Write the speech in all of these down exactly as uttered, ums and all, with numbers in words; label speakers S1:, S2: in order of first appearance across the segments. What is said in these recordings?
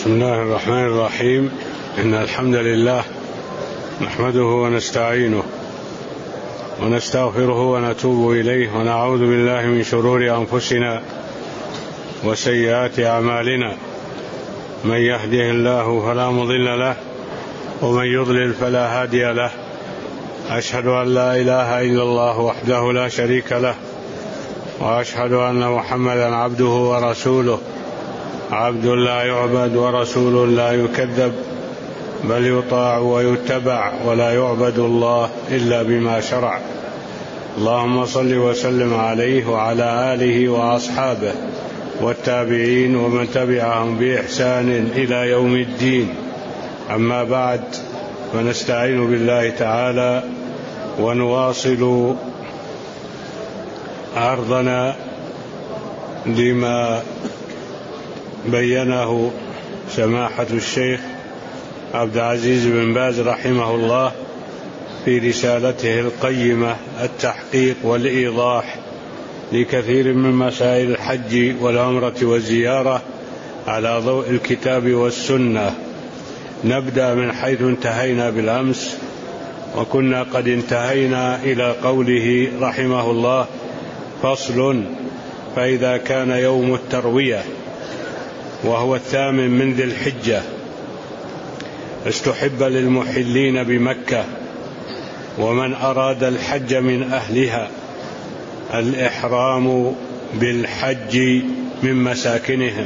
S1: بسم الله الرحمن الرحيم. إن الحمد لله نحمده ونستعينه ونستغفره ونتوب إليه ونعوذ بالله من شرور أنفسنا وسيئات أعمالنا. من يهده الله فلا مضل له ومن يضلل فلا هادي له. أشهد أن لا إله إلا الله وحده لا شريك له، وأشهد أن محمدا عبده ورسوله، عبد لا يعبد ورسول لا يكذب، بل يطاع ويتبع ولا يعبد الله إلا بما شرع. اللهم صل وسلم عليه وعلى آله وأصحابه والتابعين ومن تبعهم بإحسان إلى يوم الدين. أما بعد، فنستعين بالله تعالى ونواصل عرضنا لما بينه سماحة الشيخ عبد العزيز بن باز رحمه الله في رسالته القيمة التحقيق والإيضاح لكثير من مسائل الحج والعمرة والزيارة على ضوء الكتاب والسنة. نبدأ من حيث انتهينا بالأمس، وكنا قد انتهينا إلى قوله رحمه الله: فصل: فإذا كان يوم التروية وهو الثامن من ذي الحجة استحب للمحلين بمكة ومن أراد الحج من أهلها الإحرام بالحج من مساكنهم.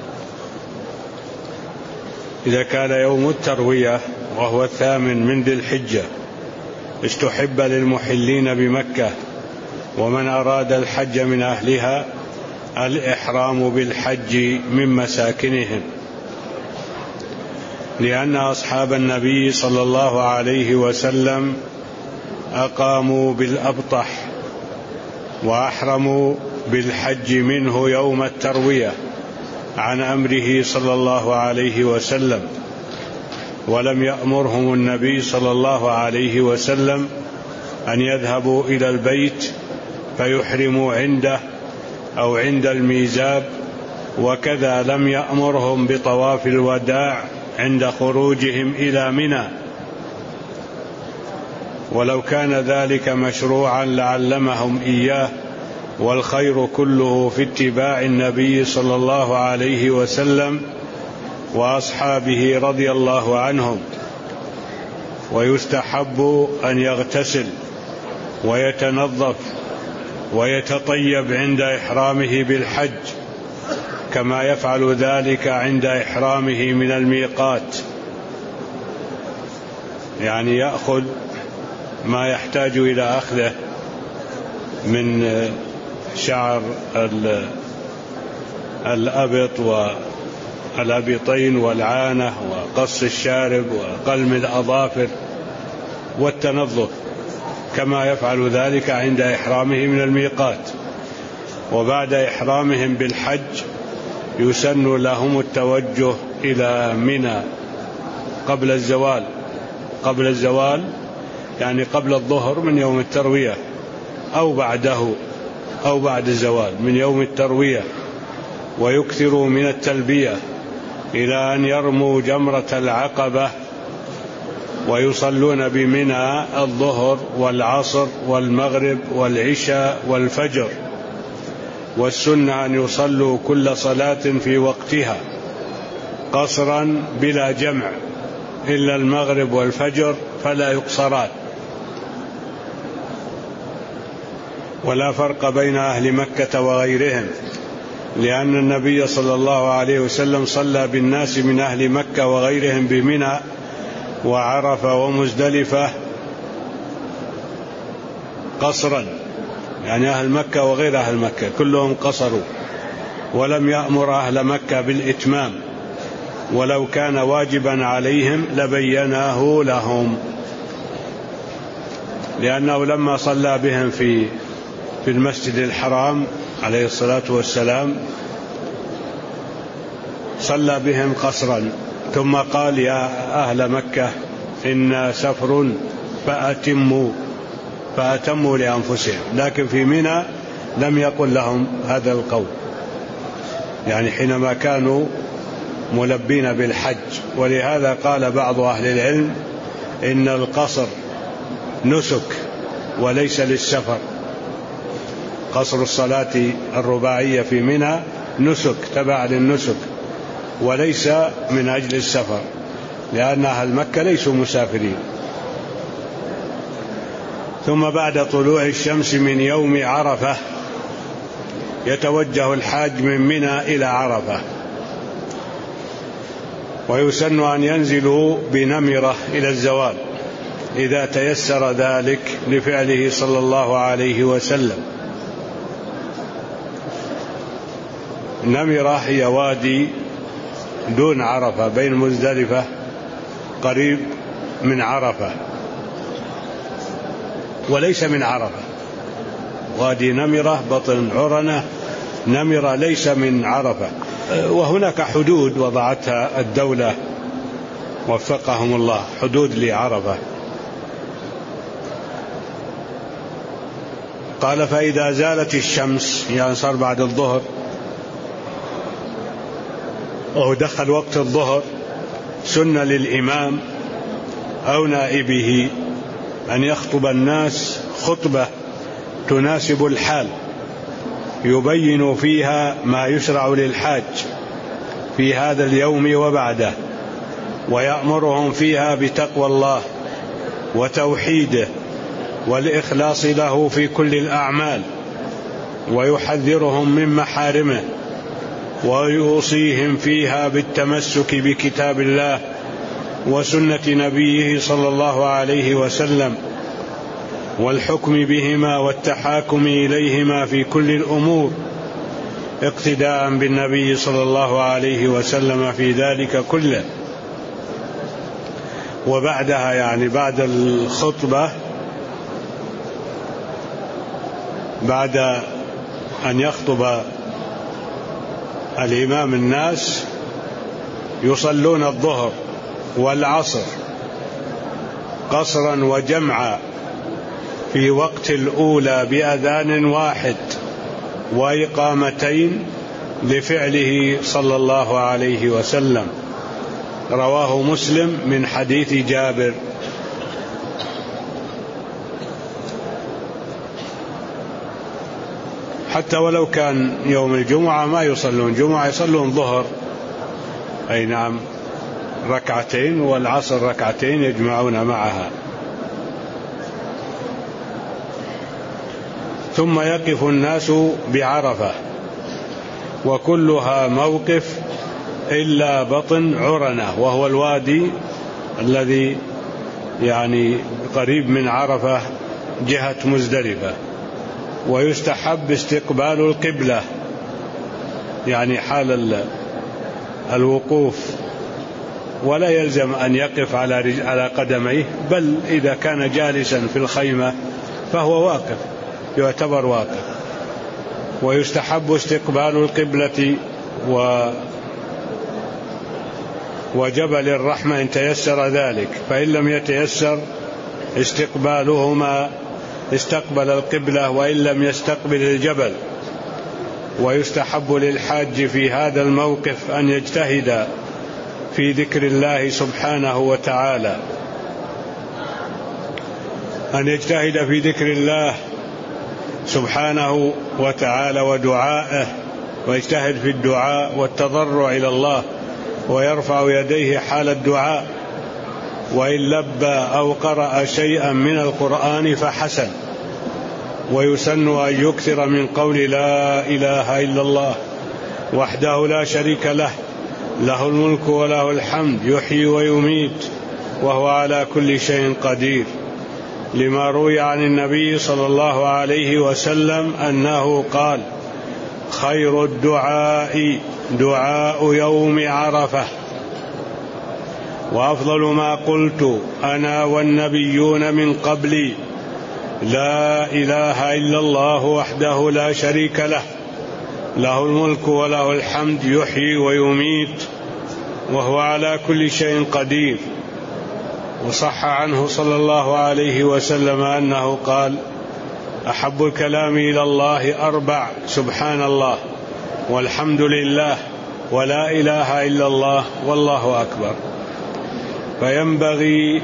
S1: إذا كان يوم التروية وهو الثامن من ذي الحجة استحب للمحلين بمكة ومن أراد الحج من أهلها الإحرام بالحج من مساكنهم، لأن أصحاب النبي صلى الله عليه وسلم أقاموا بالأبطح وأحرموا بالحج منه يوم التروية عن أمره صلى الله عليه وسلم، ولم يأمرهم النبي صلى الله عليه وسلم أن يذهبوا إلى البيت فيحرموا عنده أو عند الميزاب، وكذا لم يأمرهم بطواف الوداع عند خروجهم إلى منى. ولو كان ذلك مشروعا لعلمهم إياه، والخير كله في اتباع النبي صلى الله عليه وسلم وأصحابه رضي الله عنهم. ويستحب أن يغتسل ويتنظف ويتطيب عند إحرامه بالحج كما يفعل ذلك عند إحرامه من الميقات، يعني يأخذ ما يحتاج إلى أخذه من شعر الأبط والأبطين والعانة وقص الشارب وقلم الأظافر والتنظف كما يفعل ذلك عند إحرامه من الميقات. وبعد إحرامهم بالحج يسن لهم التوجه إلى منى قبل الزوال قبل الزوال يعني قبل الظهر من يوم التروية أو بعده أو بعد الزوال من يوم التروية، ويكثروا من التلبية إلى أن يرموا جمرة العقبة، ويصلون بمنى الظهر والعصر والمغرب والعشاء والفجر. والسنة أن يصلوا كل صلاة في وقتها قصرا بلا جمع إلا المغرب والفجر فلا يقصران. ولا فرق بين أهل مكة وغيرهم، لأن النبي صلى الله عليه وسلم صلى بالناس من أهل مكة وغيرهم بمنى وعرفة ومزدلفة قصرا، يعني أهل مكة وغير أهل مكة كلهم قصروا، ولم يأمر أهل مكة بالإتمام، ولو كان واجبا عليهم لبيناه لهم، لأنه لما صلى بهم في في المسجد الحرام عليه الصلاة والسلام صلى بهم قصرا، ثم قال: يا أهل مكة إن سفر فأتموا فأتموا لأنفسهم. لكن في منى لم يقل لهم هذا القول، يعني حينما كانوا ملبين بالحج. ولهذا قال بعض أهل العلم إن القصر نسك وليس للسفر، قصر الصلاة الرباعية في منى نسك تبع للنسك وليس من أجل السفر، لأن أهل مكة ليسوا مسافرين. ثم بعد طلوع الشمس من يوم عرفة يتوجه الحاج من منى إلى عرفة، ويسن أن ينزلوا بنمرة إلى الزوال إذا تيسر ذلك لفعله صلى الله عليه وسلم. نمرة هي وادي دون عرفة بين مزدلفة قريب من عرفة وليس من عرفة. وادي نمرة بطن عرنة، نمرة ليس من عرفة. وهناك حدود وضعتها الدولة وفقهم الله، حدود لعرفة. قال فإذا زالت الشمس، يعني صار بعد الظهر أو دخل وقت الظهر، سن للإمام أو نائبه أن يخطب الناس خطبة تناسب الحال يبين فيها ما يشرع للحاج في هذا اليوم وبعده، ويأمرهم فيها بتقوى الله وتوحيده والإخلاص له في كل الأعمال، ويحذرهم من محارمه، ويوصيهم فيها بالتمسك بكتاب الله وسنة نبيه صلى الله عليه وسلم، والحكم بهما والتحاكم إليهما في كل الأمور، اقتداء بالنبي صلى الله عليه وسلم في ذلك كله. وبعدها يعني بعد الخطبة، بعد أن يخطب الإمام الناس، يصلون الظهر والعصر قصرا وجمعا في وقت الأولى بأذان واحد وإقامتين لفعله صلى الله عليه وسلم. رواه مسلم من حديث جابر. حتى ولو كان يوم الجمعة ما يصلون جمعة، يصلون ظهر، أي نعم، ركعتين، والعصر ركعتين يجمعون معها. ثم يقف الناس بعرفة، وكلها موقف إلا بطن عرنة، وهو الوادي الذي يعني قريب من عرفة جهة مزدلفة. ويستحب استقبال القبلة، يعني حال الوقوف، ولا يلزم أن يقف على على قدميه، بل إذا كان جالسا في الخيمة فهو واقف، يعتبر واقف. ويستحب استقبال القبلة و وجبل الرحمة إن تيسر ذلك، فإن لم يتيسر استقبالهما استقبل القبلة وإن لم يستقبل الجبل. ويستحب للحاج في هذا الموقف أن يجتهد في ذكر الله سبحانه وتعالى، أن يجتهد في ذكر الله سبحانه وتعالى ودعائه، ويجتهد في الدعاء والتضرع إلى الله، ويرفع يديه حال الدعاء، وإن لبى أو قرأ شيئا من القرآن فحسن. ويسن أن يكثر من قول لا إله إلا الله وحده لا شريك له، له الملك وله الحمد يحيي ويميت وهو على كل شيء قدير، لما روي عن النبي صلى الله عليه وسلم أنه قال: خير الدعاء دعاء يوم عرفة، وأفضل ما قلت أنا والنبيون من قبلي لا إله إلا الله وحده لا شريك له، له الملك وله الحمد يحيي ويميت وهو على كل شيء قدير. وصح عنه صلى الله عليه وسلم أنه قال: أحب الكلام إلى الله أربع: سبحان الله والحمد لله ولا إله إلا الله والله أكبر. فينبغي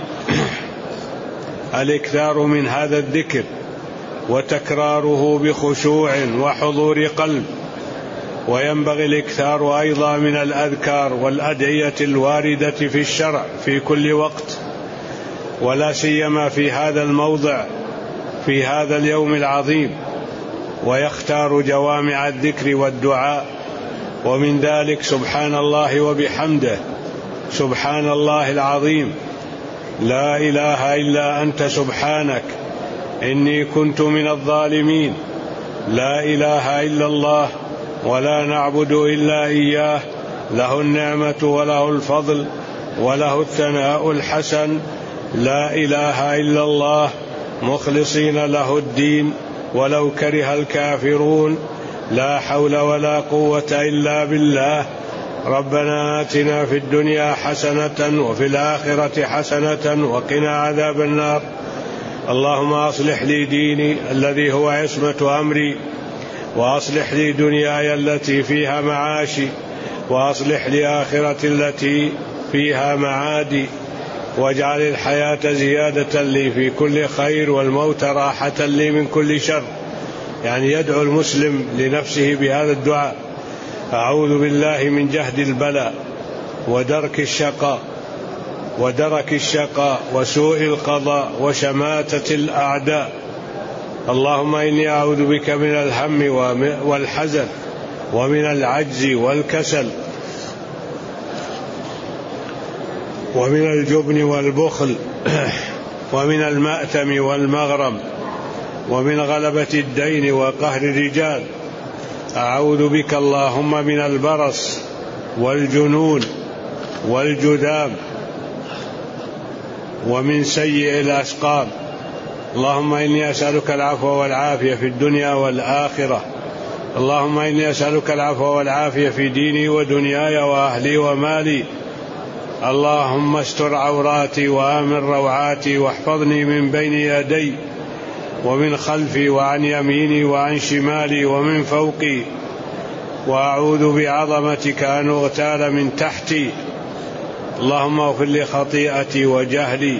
S1: الإكثار من هذا الذكر وتكراره بخشوع وحضور قلب، وينبغي الإكثار أيضا من الأذكار والأدعية الواردة في الشرع في كل وقت، ولا سيما في هذا الموضع في هذا اليوم العظيم، ويختار جوامع الذكر والدعاء. ومن ذلك سبحان الله وبحمده، سبحان الله العظيم، لا إله إلا أنت سبحانك إني كنت من الظالمين، لا إله إلا الله ولا نعبد إلا إياه، له النعمة وله الفضل وله الثناء الحسن، لا إله إلا الله مخلصين له الدين ولو كره الكافرون، لا حول ولا قوة إلا بالله، ربنا آتنا في الدنيا حسنة وفي الآخرة حسنة وقنا عذاب النار، اللهم أصلح لي ديني الذي هو عصمة أمري، وأصلح لي دنياي التي فيها معاشي، وأصلح لي آخرتي التي فيها معادي، واجعل الحياة زيادة لي في كل خير والموت راحة لي من كل شر. يعني يدعو المسلم لنفسه بهذا الدعاء: أعوذ بالله من جهد البلاء ودرك الشقاء ودرك الشقاء وسوء القضاء وشماتة الأعداء، اللهم إني أعوذ بك من الهم والحزن ومن العجز والكسل ومن الجبن والبخل ومن المأثم والمغرم ومن غلبة الدين وقهر الرجال، أعوذ بك اللهم من البرص والجنون والجذام ومن سيء الأسقام، اللهم إني أسألك العفو والعافية في الدنيا والآخرة، اللهم إني أسألك العفو والعافية في ديني ودنياي وأهلي ومالي، اللهم استر عوراتي وآمن روعاتي، واحفظني من بين يدي ومن خلفي وعن يميني وعن شمالي ومن فوقي، وأعوذ بعظمتك أن أغتال من تحتي، اللهم اغفر لي خطيئتي وجهلي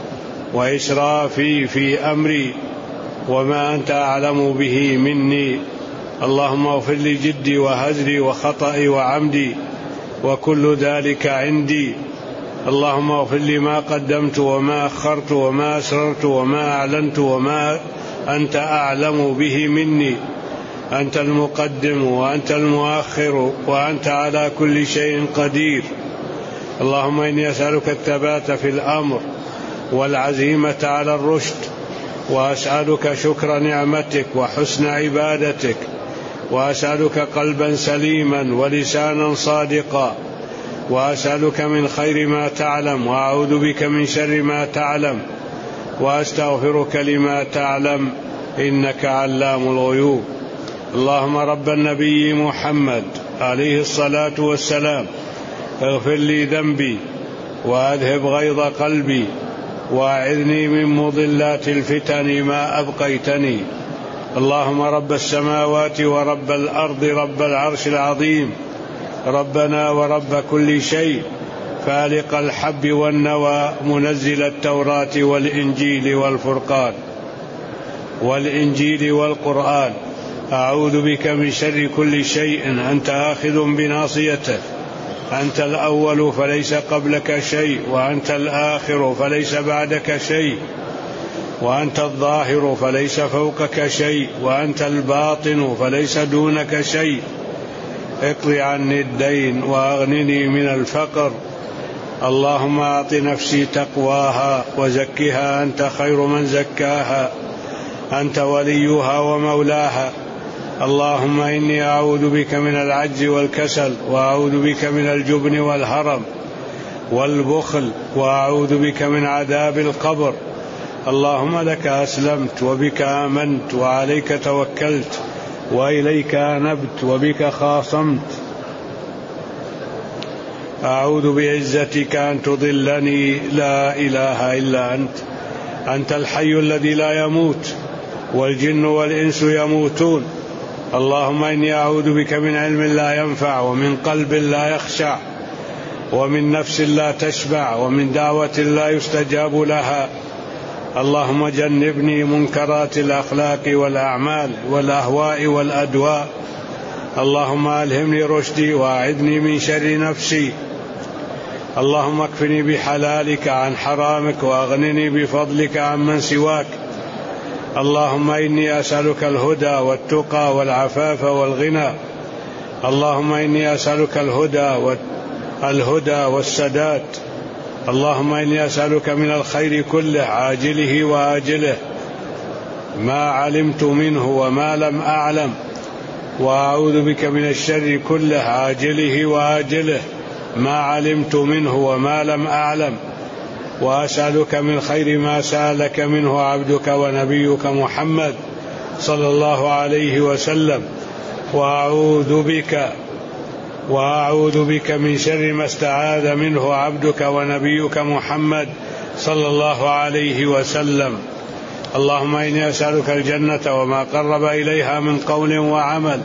S1: وإسرافي في أمري وما أنت أعلم به مني، اللهم اغفر لي جدي وهزلي وخطئي وعمدي وكل ذلك عندي، اللهم اغفر لي ما قدمت وما أخرت وما أسررت وما أعلنت وما أنت أعلم به مني، أنت المقدم وأنت المؤخر وأنت على كل شيء قدير، اللهم إني أسألك الثبات في الأمر والعزيمة على الرشد، وأسألك شكر نعمتك وحسن عبادتك، وأسألك قلبا سليما ولسانا صادقا، وأسألك من خير ما تعلم وأعوذ بك من شر ما تعلم، وأستغفرك لما تعلم إنك علام الغيوب. اللهم رب النبي محمد عليه الصلاة والسلام اغفر لي ذنبي وأذهب غيظ قلبي وأعذني من مضلات الفتن ما أبقيتني، اللهم رب السماوات ورب الأرض رب العرش العظيم، ربنا ورب كل شيء، فالق الحب والنوى، منزل التوراة والإنجيل والفرقان والإنجيل والقرآن، أعوذ بك من شر كل شيء أنت آخذ بناصيته، أنت الأول فليس قبلك شيء، وأنت الآخر فليس بعدك شيء، وأنت الظاهر فليس فوقك شيء، وأنت الباطن فليس دونك شيء، اقض عني الدين وأغنني من الفقر، اللهم أعط نفسي تقواها وزكها أنت خير من زكاها، أنت وليها ومولاها، اللهم إني أعوذ بك من العجز والكسل، وأعوذ بك من الجبن والهرم والبخل، وأعوذ بك من عذاب القبر، اللهم لك أسلمت وبك آمنت وعليك توكلت وإليك أنبت وبك خاصمت، أعوذ بعزتك أن تضلني، لا إله إلا أنت، أنت الحي الذي لا يموت، والجن والإنس يموتون اللهم إني أعوذ بك من علم لا ينفع، ومن قلب لا يخشع، ومن نفس لا تشبع، ومن دعوة لا يستجاب لها. اللهم جنبني منكرات الأخلاق والأعمال والأهواء والأدواء. اللهم ألهمني رشدي وأعذني من شر نفسي. اللهم اكفني بحلالك عن حرامك، وأغنني بفضلك عن من سواك. اللهم إني أسألك الهدى والتقى والعفاف والغنى. اللهم إني أسألك الهدى والهدى والسداد. اللهم إني أسألك من الخير كله عاجله وآجله، ما علمت منه وما لم أعلم، وأعوذ بك من الشر كله عاجله وآجله، ما علمت منه وما لم أعلم، وأسألك من خير ما سألك منه عبدك ونبيك محمد صلى الله عليه وسلم، وأعوذ بك وأعوذ بك من شر ما استعاذ منه عبدك ونبيك محمد صلى الله عليه وسلم. اللهم إني أسألك الجنة وما قرب إليها من قول وعمل،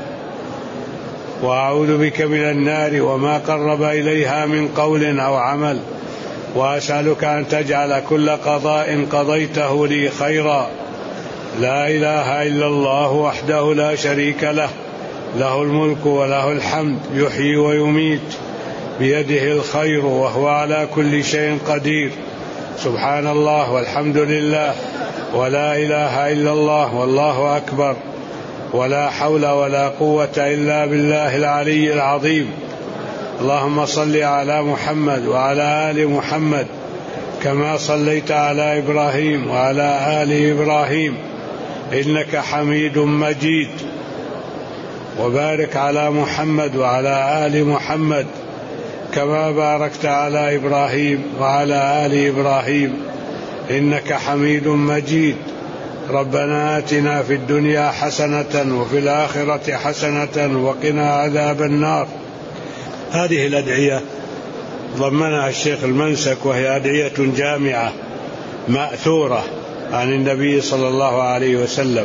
S1: وأعوذ بك من النار وما قرب إليها من قول أو عمل، وأسألك أن تجعل كل قضاء قضيته لي خيرا. لا إله إلا الله وحده لا شريك له، له الملك وله الحمد، يحيي ويميت، بيده الخير وهو على كل شيء قدير. سبحان الله والحمد لله ولا إله إلا الله والله أكبر، ولا حول ولا قوة إلا بالله العلي العظيم. اللهم صل على محمد وعلى آل محمد كما صليت على إبراهيم وعلى آل إبراهيم إنك حميد مجيد، وبارك على محمد وعلى آل محمد كما باركت على إبراهيم وعلى آل إبراهيم إنك حميد مجيد. ربنا آتنا في الدنيا حسنة وفي الآخرة حسنة وقنا عذاب النار. هذه الأدعية ضمنها الشيخ المنسك، وهي أدعية جامعة مأثورة عن النبي صلى الله عليه وسلم،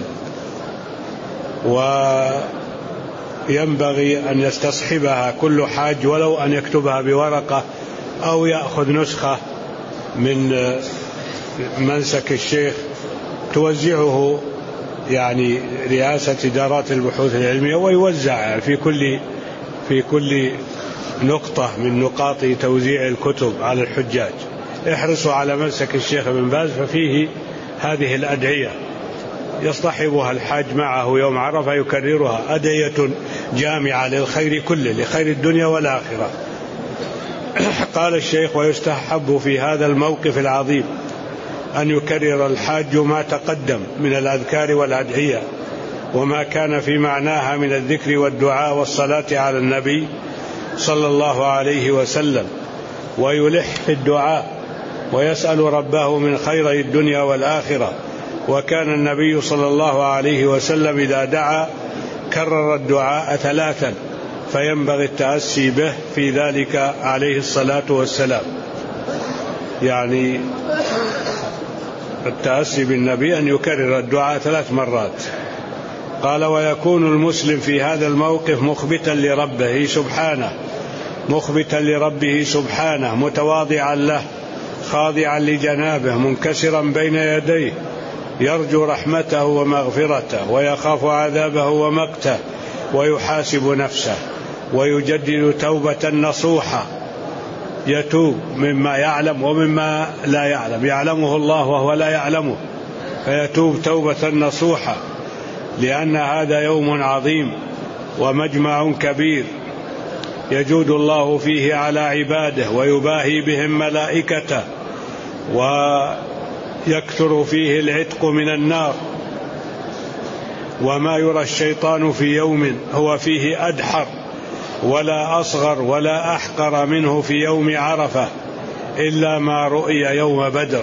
S1: وينبغي أن يستصحبها كل حاج، ولو أن يكتبها بورقة أو يأخذ نسخة من منسك الشيخ توزعه يعني رئاسة إدارات البحوث العلمية، ويوزع في كل في كل نقطة من نقاط توزيع الكتب على الحجاج. احرصوا على منسك الشيخ ابن باز، ففيه هذه الأدعية يصطحبها الحاج معه يوم عرفة يكررها، أدعية جامعة للخير كله، لخير الدنيا والآخرة. قال الشيخ: ويستحب في هذا الموقف العظيم أن يكرر الحاج ما تقدم من الأذكار والأدعية وما كان في معناها من الذكر والدعاء والصلاة على النبي صلى الله عليه وسلم، ويلح في الدعاء ويسأل ربه من خير الدنيا والآخرة. وكان النبي صلى الله عليه وسلم إذا دعا كرر الدعاء ثلاثا، فينبغي التأسي به في ذلك عليه الصلاة والسلام، يعني التأسي بالنبي أن يكرر الدعاء ثلاث مرات. قال: ويكون المسلم في هذا الموقف مخبتا لربه سبحانه مخبتا لربه سبحانه متواضعا له، خاضعا لجنابه، منكسرا بين يديه، يرجو رحمته ومغفرته، ويخاف عذابه ومقته، ويحاسب نفسه، ويجدد توبة نصوحة، يتوب مما يعلم ومما لا يعلم، يعلمه الله وهو لا يعلمه، فيتوب توبة نصوحة، لأن هذا يوم عظيم ومجمع كبير يجود الله فيه على عباده ويباهي بهم ملائكته، ويكثر فيه العتق من النار. وما يرى الشيطان في يوم هو فيه أدحر ولا أصغر ولا أحقر منه في يوم عرفة إلا ما رؤي يوم بدر،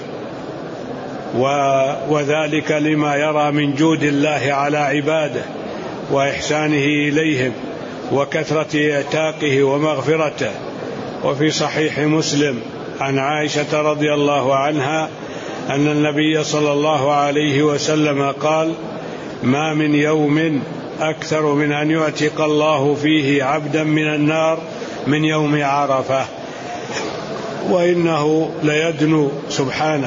S1: وذلك لما يرى من جود الله على عباده وإحسانه إليهم وكثرة إعتاقه ومغفرته. وفي صحيح مسلم عن عائشة رضي الله عنها أن النبي صلى الله عليه وسلم قال: ما من يوم أكثر من أن يعتق الله فيه عبدا من النار من يوم عرفة، وإنه ليدنو سبحانه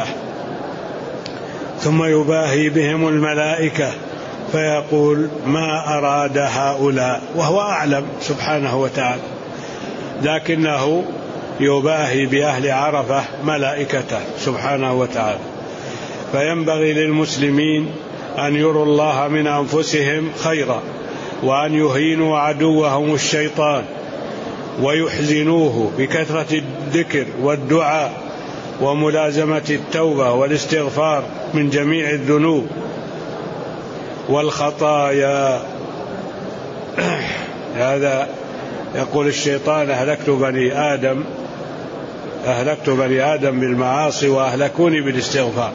S1: ثم يباهي بهم الملائكة فيقول ما أراد هؤلاء، وهو أعلم سبحانه وتعالى، لكنه يباهي بأهل عرفة ملائكته سبحانه وتعالى. فينبغي للمسلمين أن يروا الله من أنفسهم خيرا، وأن يهينوا عدوهم الشيطان ويحزنوه بكثرة الذكر والدعاء وملازمة التوبة والاستغفار من جميع الذنوب والخطايا. هذا يقول الشيطان أهلكت بني آدم أهلكت بني آدم بالمعاصي وأهلكوني بالاستغفار.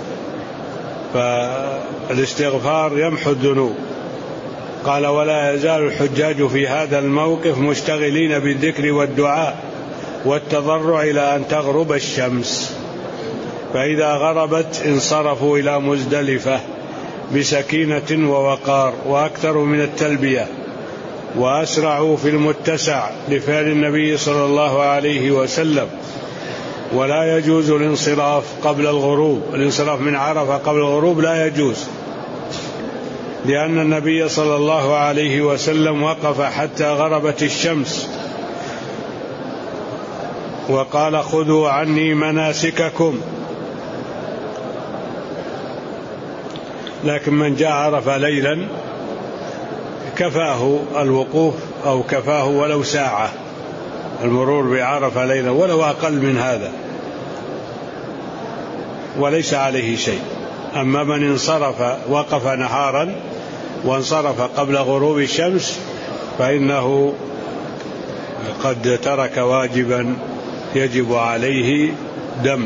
S1: فالاستغفار يمحو الذنوب. قال ولا يزال الحجاج في هذا الموقف مشتغلين بالذكر والدعاء والتضرع إلى أن تغرب الشمس، فإذا غربت انصرفوا إلى مزدلفة بسكينة ووقار وأكثر من التلبية، وأسرعوا في المتسع لفعل النبي صلى الله عليه وسلم. ولا يجوز الانصراف قبل الغروب، الانصراف من عرفة قبل الغروب لا يجوز، لأن النبي صلى الله عليه وسلم وقف حتى غربت الشمس وقال خذوا عني مناسككم. لكن من جاء عرفة ليلا كفاه الوقوف أو كفاه ولو ساعة المرور بعرفة ليلا ولو أقل من هذا، وليس عليه شيء. أما من انصرف وقف نهارا وانصرف قبل غروب الشمس فإنه قد ترك واجبا يجب عليه دم.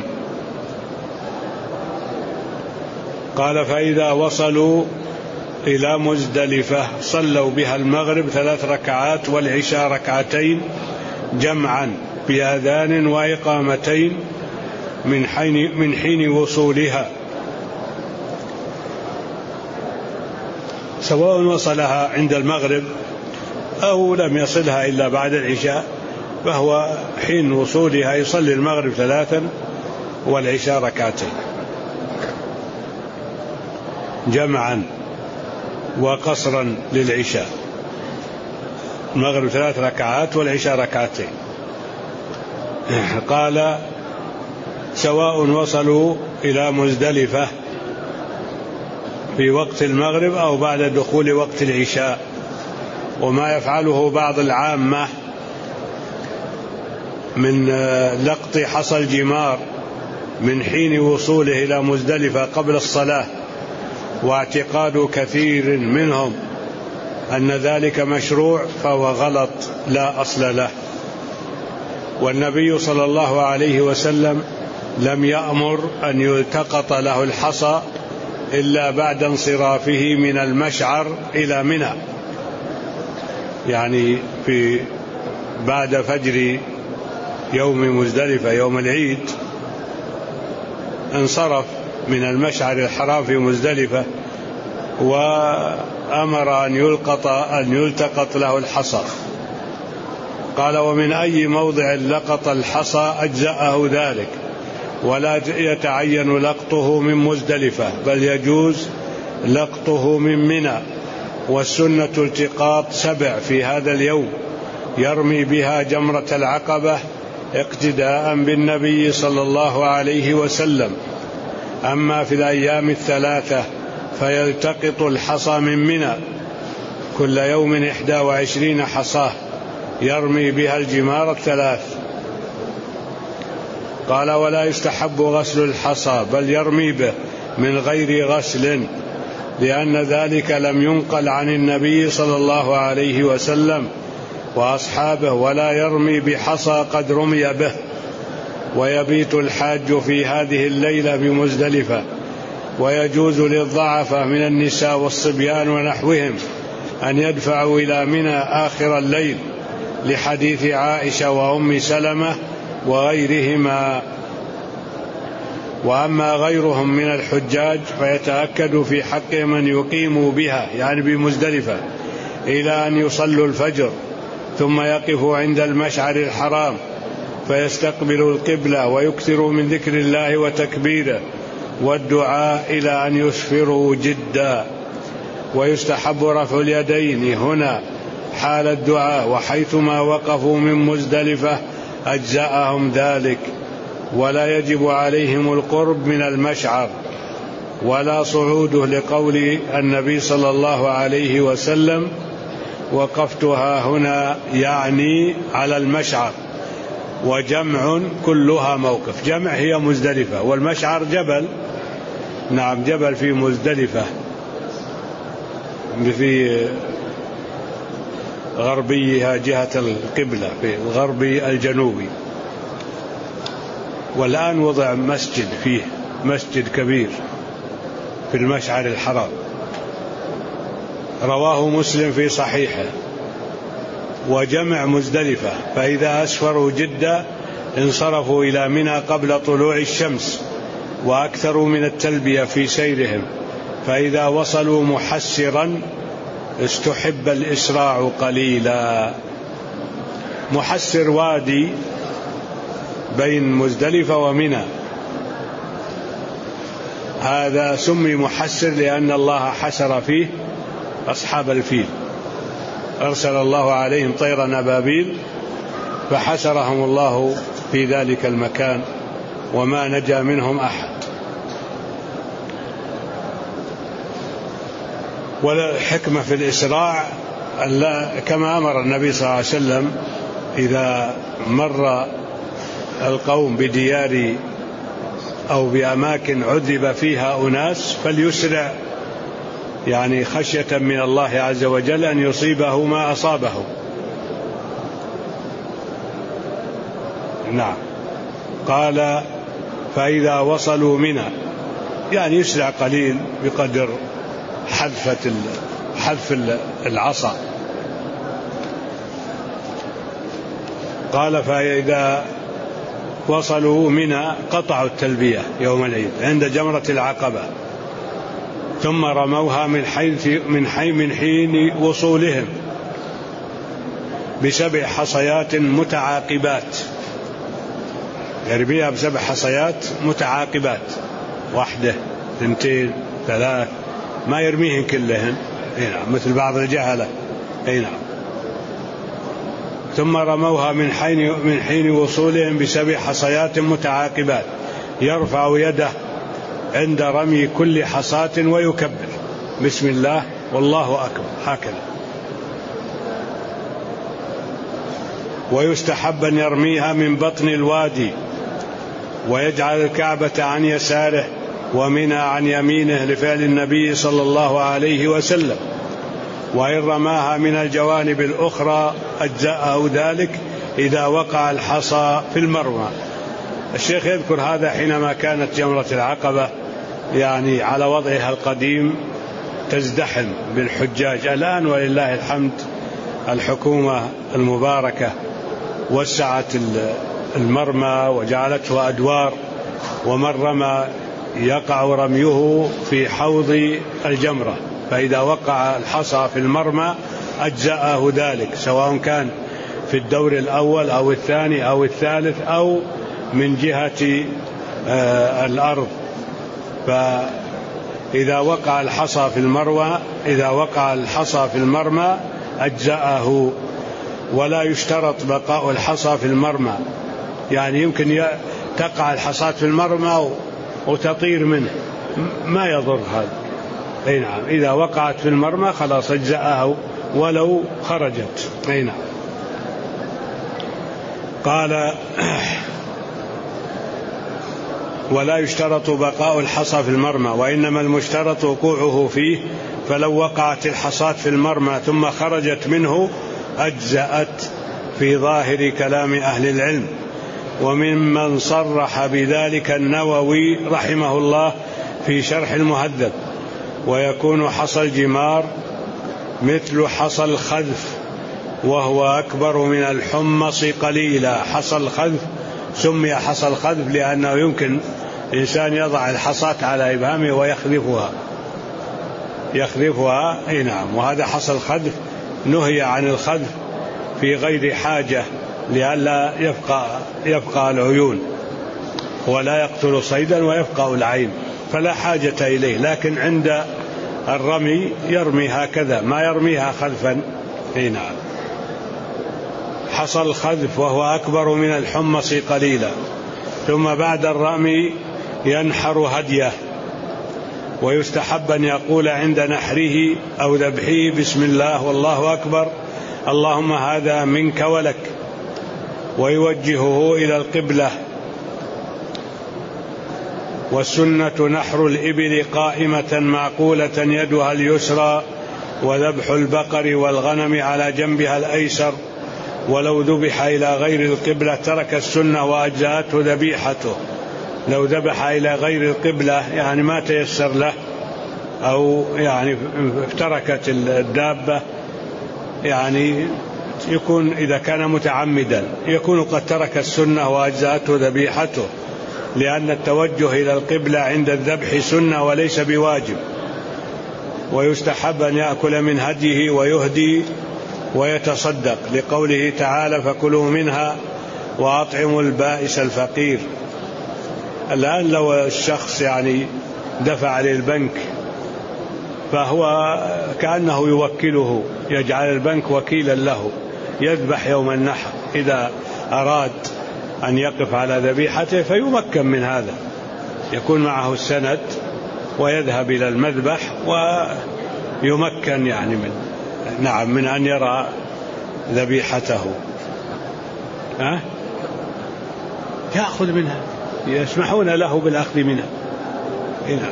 S1: قال فإذا وصلوا إلى مزدلفة صلوا بها المغرب ثلاث ركعات والعشاء ركعتين جمعا بأذان وإقامتين من حين, من حين وصولها، سواء وصلها عند المغرب أو لم يصلها إلا بعد العشاء، فهو حين وصولها يصلي المغرب ثلاثا والعشاء ركعتين جمعا وقصرا للعشاء، المغرب ثلاث ركعات والعشاء ركعتين. قال سواء وصلوا إلى مزدلفة في وقت المغرب أو بعد دخول وقت العشاء. وما يفعله بعض العامة من لقط حصى الجمار من حين وصوله إلى مزدلفة قبل الصلاة، واعتقاد كثير منهم أن ذلك مشروع، فهو غلط لا أصل له. والنبي صلى الله عليه وسلم لم يأمر أن يلتقط له الحصى إلا بعد انصرافه من المشعر إلى منى، يعني في بعد فجر يوم مزدلفة يوم العيد انصرف من المشعر الحرام في مزدلفة وأمر أن يلقط أن يلتقط له الحصى. قال ومن أي موضع لقط الحصى أجزأه ذلك، ولا يتعين لقطه من مزدلفة، بل يجوز لقطه من منى. والسنة التقاط سبع في هذا اليوم يرمي بها جمرة العقبة اقتداء بالنبي صلى الله عليه وسلم. أما في الأيام الثلاثة فيلتقط الحصى من منى كل يوم إحدى وعشرين حصاه يرمي بها الجمار الثلاث. قال ولا يستحب غسل الحصى بل يرمي به من غير غسل، لأن ذلك لم ينقل عن النبي صلى الله عليه وسلم وأصحابه، ولا يرمي بحصى قد رمي به. ويبيت الحاج في هذه الليلة بمزدلفة. ويجوز للضعفة من النساء والصبيان ونحوهم أن يدفعوا إلى منى آخر الليل، لحديث عائشة وأم سلمة وغيرهما. وأما غيرهم من الحجاج فيتأكد في حقهم أن يقيموا بها يعني بمزدلفة إلى أن يصلوا الفجر، ثم يقفوا عند المشعر الحرام فيستقبلوا القبلة ويكثروا من ذكر الله وتكبيره والدعاء إلى أن يسفروا جدا. ويستحب رفع اليدين هنا حال الدعاء، وحيثما وقفوا من مزدلفة أجزأهم ذلك، ولا يجب عليهم القرب من المشعر ولا صعوده، لقول النبي صلى الله عليه وسلم: وقفتها هنا يعني على المشعر. وجمع كلها موقف، جمع هي مزدلفة، والمشعر جبل، نعم جبل في مزدلفة في غربيها جهة القبلة في الغرب الجنوبي. والآن وضع مسجد فيه، مسجد كبير في المشعر الحرام. رواه مسلم في صحيحه. وجمع مزدلفة، فإذا أسفروا جدة انصرفوا إلى منى قبل طلوع الشمس وأكثروا من التلبية في سيرهم، فإذا وصلوا محسرا استحب الإسراع قليلا. محسر وادي بين مزدلفة ومنى، هذا سمي محسر لأن الله حسر فيه أصحاب الفيل، أرسل الله عليهم طيرا أبابيل فحسرهم الله في ذلك المكان وما نجا منهم أحد. والحكمة في الإسراع كما أمر النبي صلى الله عليه وسلم إذا مر القوم بديار أو بأماكن عذب فيها أناس فليسرع، يعني خشية من الله عز وجل أن يصيبه ما أصابه. نعم. قال: فإذا وصلوا منى، يعني يسرع قليل بقدر حذفة حذف العصا. قال: فإذا وصلوا منى قطعوا التلبية يوم العيد عند جمرة العقبة، ثم رموها من حيث من حي من حين وصولهم بسبع حصيات متعاقبات، يرميها بسبع حصيات متعاقبات، واحدة اثنتين ثلاث، ما يرميهن كلهن، مثل بعض الجهلة. أي نعم. ثم رموها من حين من حين وصولهم بسبع حصيات متعاقبات، يرفع يده عند رمي كل حصاة ويكبر بسم الله والله أكبر هكذا. ويستحب أن يرميها من بطن الوادي، ويجعل الكعبة عن يساره ومنى عن يمينه لفعل النبي صلى الله عليه وسلم. وإن رماها من الجوانب الأخرى أجزأه ذلك إذا وقع الحصى في المرمى. الشيخ يذكر هذا حينما كانت جمرة العقبة يعني على وضعها القديم تزدحم بالحجاج. الآن ولله الحمد الحكومة المباركة وسعت المرمى وجعلته أدوار، ومن رمى يقع رميه في حوض الجمرة، فإذا وقع الحصى في المرمى أجزأه ذلك، سواء كان في الدور الأول أو الثاني أو الثالث أو من جهة آه الأرض. فإذا وقع الحصى في المروى إذا وقع الحصى في المرمى أجزأه. ولا يشترط بقاء الحصى في المرمى، يعني يمكن تقع الحصاة في المرمى وتطير منه، ما يضر هذا. أي نعم. إذا وقعت في المرمى خلاص أجزأه ولو خرجت. أي نعم. قال: ولا يشترط بقاء الحصى في المرمى، وإنما المشترط وقوعه فيه، فلو وقعت الحصاة في المرمى ثم خرجت منه أجزأت في ظاهر كلام أهل العلم. وممن صرح بذلك النووي رحمه الله في شرح المهذب. ويكون حصى الجمار مثل حصى الخذف، وهو أكبر من الحمص قليلا. حصى الخذف سمي حصى الخذف لأنه يمكن الإنسان يضع الحصاة على إبهامه ويخذفها يخذفها أي نعم. وهذا حصى الخذف نهي عن الخذف في غير حاجة لئلا يفقى, يفقى العيون، ولا يقتل صيدا ويفقى العين، فلا حاجة إليه. لكن عند الرمي يرمي هكذا، ما يرميها خذفا. أي نعم. حصى الخذف وهو أكبر من الحمص قليلا. ثم بعد الرمي ينحر هديه، ويستحب أن يقول عند نحره أو ذبحه بسم الله والله أكبر، اللهم هذا منك ولك، ويوجهه إلى القبلة. والسنة نحر الإبل قائمة معقولة يدها اليسرى، وذبح البقر والغنم على جنبها الأيسر. ولو ذبح إلى غير القبلة ترك السنة وأجزأته ذبيحته. لو ذبح إلى غير القبلة يعني ما تيسر له، أو يعني افتركت الدابة، يعني يكون إذا كان متعمدا يكون قد ترك السنة وأجزأته ذبيحته، لأن التوجه إلى القبلة عند الذبح سنة وليس بواجب. ويستحب أن يأكل من هديه ويهدي ويتصدق، لقوله تعالى فكلوا منها وأطعموا البائس الفقير. الآن لو الشخص يعني دفع للبنك فهو كأنه يوكله، يجعل البنك وكيلا له، يذبح يوم النحر إذا أراد أن يقف على ذبيحته فيمكن من هذا، يكون معه السند ويذهب إلى المذبح ويمكن يعني من نعم من أن يرى ذبيحته. أه؟ يأخذ منها، يسمحون له بالأخذ منها. نعم.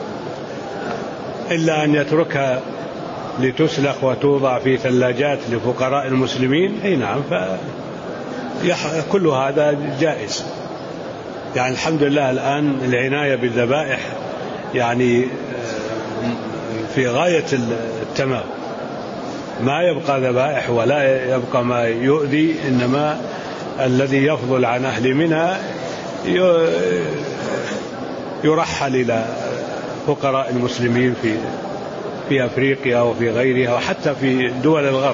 S1: إلا أن يتركها لتسلخ وتوضع في ثلاجات لفقراء المسلمين. أي نعم. فكل هذا جائز. يعني الحمد لله الآن العناية بالذبائح يعني في غاية التمام، ما يبقى ذبائح ولا يبقى ما يؤذي، إنما الذي يفضل عن أهل منى يرحل إلى فقراء المسلمين في في أفريقيا وفي غيرها وحتى في دول الغرب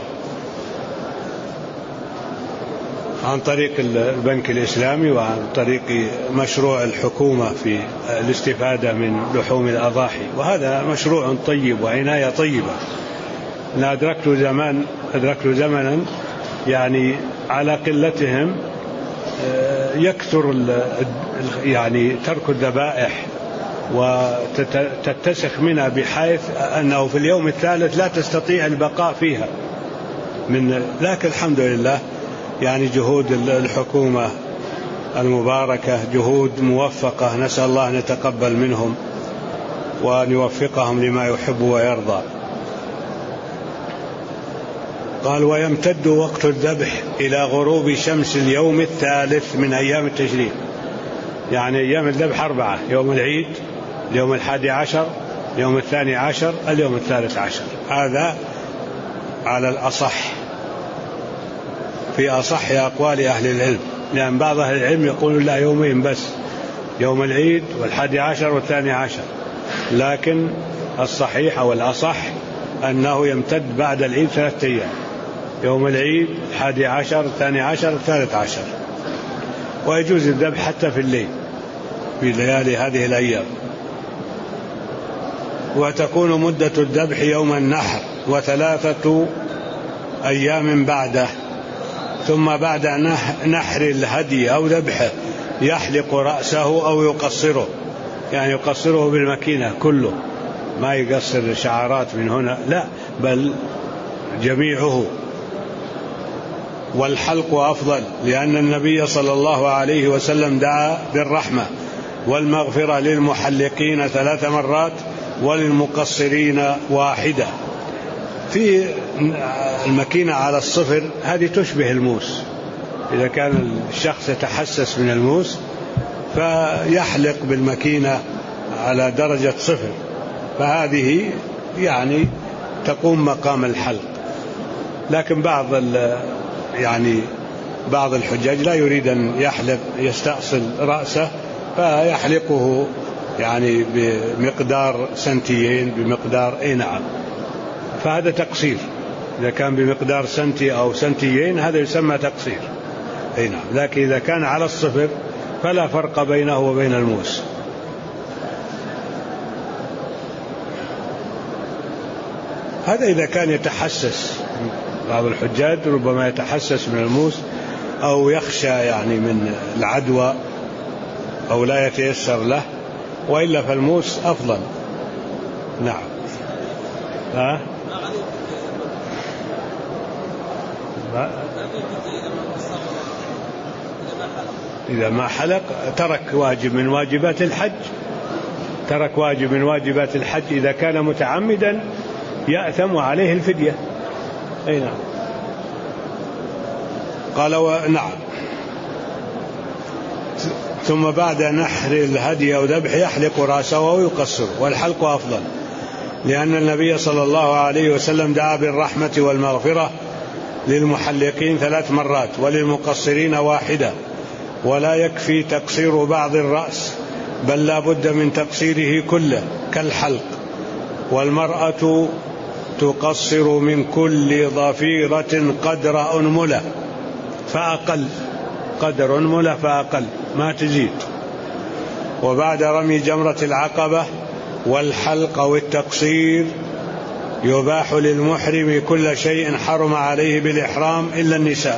S1: عن طريق البنك الإسلامي وعن طريق مشروع الحكومة في الاستفادة من لحوم الأضاحي. وهذا مشروع طيب وعناية طيبة. أنا أدركت زمان أدركت زمنا يعني على قلتهم يكثر يعني ترك الذبائح وتتسخ منها بحيث أنه في اليوم الثالث لا تستطيع البقاء فيها من. لكن الحمد لله يعني جهود الحكومة المباركة جهود موفقة، نسأل الله أن يتقبل منهم وأن يوفقهم لما يحب ويرضى. قال ويمتد وقت الذبح إلى غروب شمس اليوم الثالث من أيام التشريق. يعني أيام الذبح أربعة: يوم العيد، اليوم الحادي عشر، اليوم الثاني عشر، اليوم الثالث عشر. هذا على الأصح في أصح أقوال أهل العلم، لأن بعض أهل العلم يقول لا يومين بس، يوم العيد والحادي عشر والثاني عشر، لكن الصحيح أو الأصح أنه يمتد بعد العيد ثلاثة أيام: يوم العيد، الحادي عشر، الثاني عشر، الثالث عشر. ويجوز الذبح حتى في الليل في ليالي هذه الأيام. وتكون مدة الذبح يوم النحر وثلاثة أيام بعده. ثم بعد نحر الهدي أو ذبحه يحلق رأسه أو يقصره، يعني يقصره بالمكينة كله، ما يقصر شعرات من هنا، لا، بل جميعه. والحلق أفضل، لأن النبي صلى الله عليه وسلم دعا بالرحمة والمغفرة للمحلقين ثلاث مرات وللمقصرين واحدة. في المكينة على الصفر هذه تشبه الموس، إذا كان الشخص يتحسس من الموس فيحلق بالمكينة على درجة صفر، فهذه يعني تقوم مقام الحلق. لكن بعض يعني بعض الحجاج لا يريد أن يحلق، يستأصل رأسه فيحلقه يعني بمقدار سنتيين بمقدار اي نعم، فهذا تقصير. إذا كان بمقدار سنتي أو سنتيين هذا يسمى تقصير اي نعم. لكن إذا كان على الصفر فلا فرق بينه وبين الموس. هذا إذا كان يتحسس، بعض الحجاج ربما يتحسس من الموس أو يخشى يعني من العدوى أو لا يتيسر له، وإلا فالموس أفضل. نعم. ها؟ إذا ما حلق ترك واجب من واجبات الحج، ترك واجب من واجبات الحج. إذا كان متعمدا يأثم وعليه الفدية. أي نعم. قال ونعم. ثم بعد نحر الهدي أو ذبح يحلق رأسه ويقصر، والحلق أفضل، لأن النبي صلى الله عليه وسلم دعا بالرحمة والمغفرة للمحلقين ثلاث مرات وللمقصرين واحدة، ولا يكفي تقصير بعض الرأس بل لا بد من تقصيره كله كالحلق. والمرأة تقصر من كل ضفيرة قدر أنملة فأقل، قدر أنملة فأقل، ما تزيد. وبعد رمي جمرة العقبة والحلق أو التقصير يباح للمحرم كل شيء حرم عليه بالإحرام إلا النساء.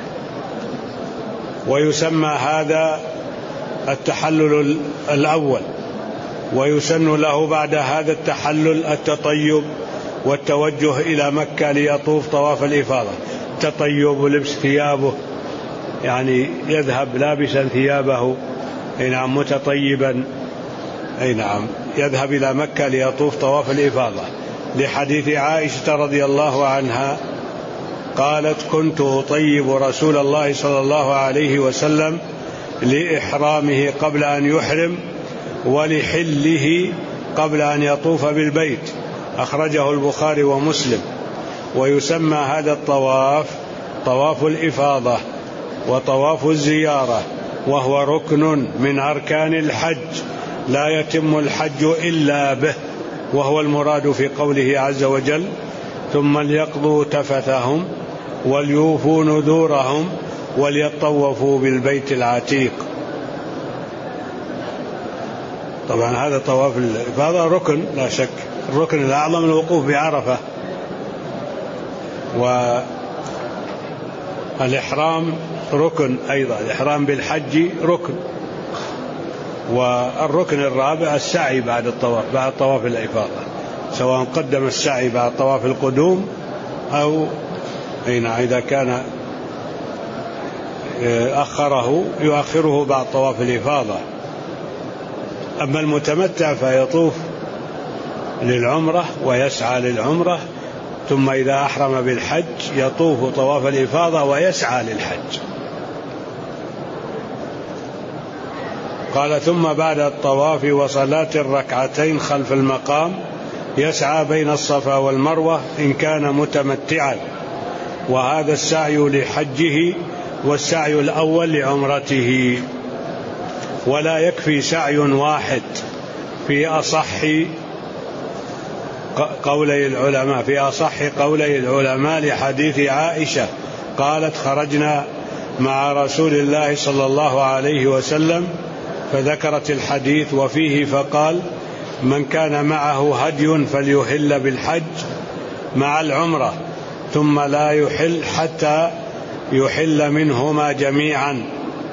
S1: ويسمى هذا التحلل الأول، ويسن له بعد هذا التحلل التطيب والتوجه إلى مكة ليطوف طواف الإفاضة. تطيب ولبس ثيابه، يعني يذهب لابسا ثيابه أي نعم متطيبا، أي نعم يذهب إلى مكة ليطوف طواف الإفاضة، لحديث عائشة رضي الله عنها قالت: كنت أطيب رسول الله صلى الله عليه وسلم لإحرامه قبل أن يحرم ولحله قبل أن يطوف بالبيت. أخرجه البخاري ومسلم. ويسمى هذا الطواف طواف الإفاضة وطواف الزيارة، وهو ركن من أركان الحج لا يتم الحج إلا به، وهو المراد في قوله عز وجل: ثم ليقضوا تفثهم وليوفوا نذورهم وليطوفوا بالبيت العتيق. طبعا هذا طواف الإفاضة ركن لا شك، الركن الأعظم الوقوف بعرفة. والإحرام ركن أيضا، الإحرام بالحج ركن. والركن الرابع السعي بعد الطواف، بعد طواف الإفاضة، سواء قدم السعي بعد طواف القدوم أو أين إذا كان أخره يؤخره بعد طواف الإفاضة. أما المتمتع فيطوف للعمرة ويسعى للعمرة، ثم إذا أحرم بالحج يطوف طواف الإفاضة ويسعى للحج. قال: ثم بعد الطواف وصلاة الركعتين خلف المقام يسعى بين الصفا والمروة إن كان متمتعا، وهذا السعي لحجه والسعي الأول لعمرته. ولا يكفي سعي واحد في أصح قولي العلماء في أصح قولي العلماء لحديث عائشة قالت: خرجنا مع رسول الله صلى الله عليه وسلم، فذكرت الحديث وفيه فقال: من كان معه هدي فليهل بالحج مع العمرة ثم لا يحل حتى يحل منهما جميعا،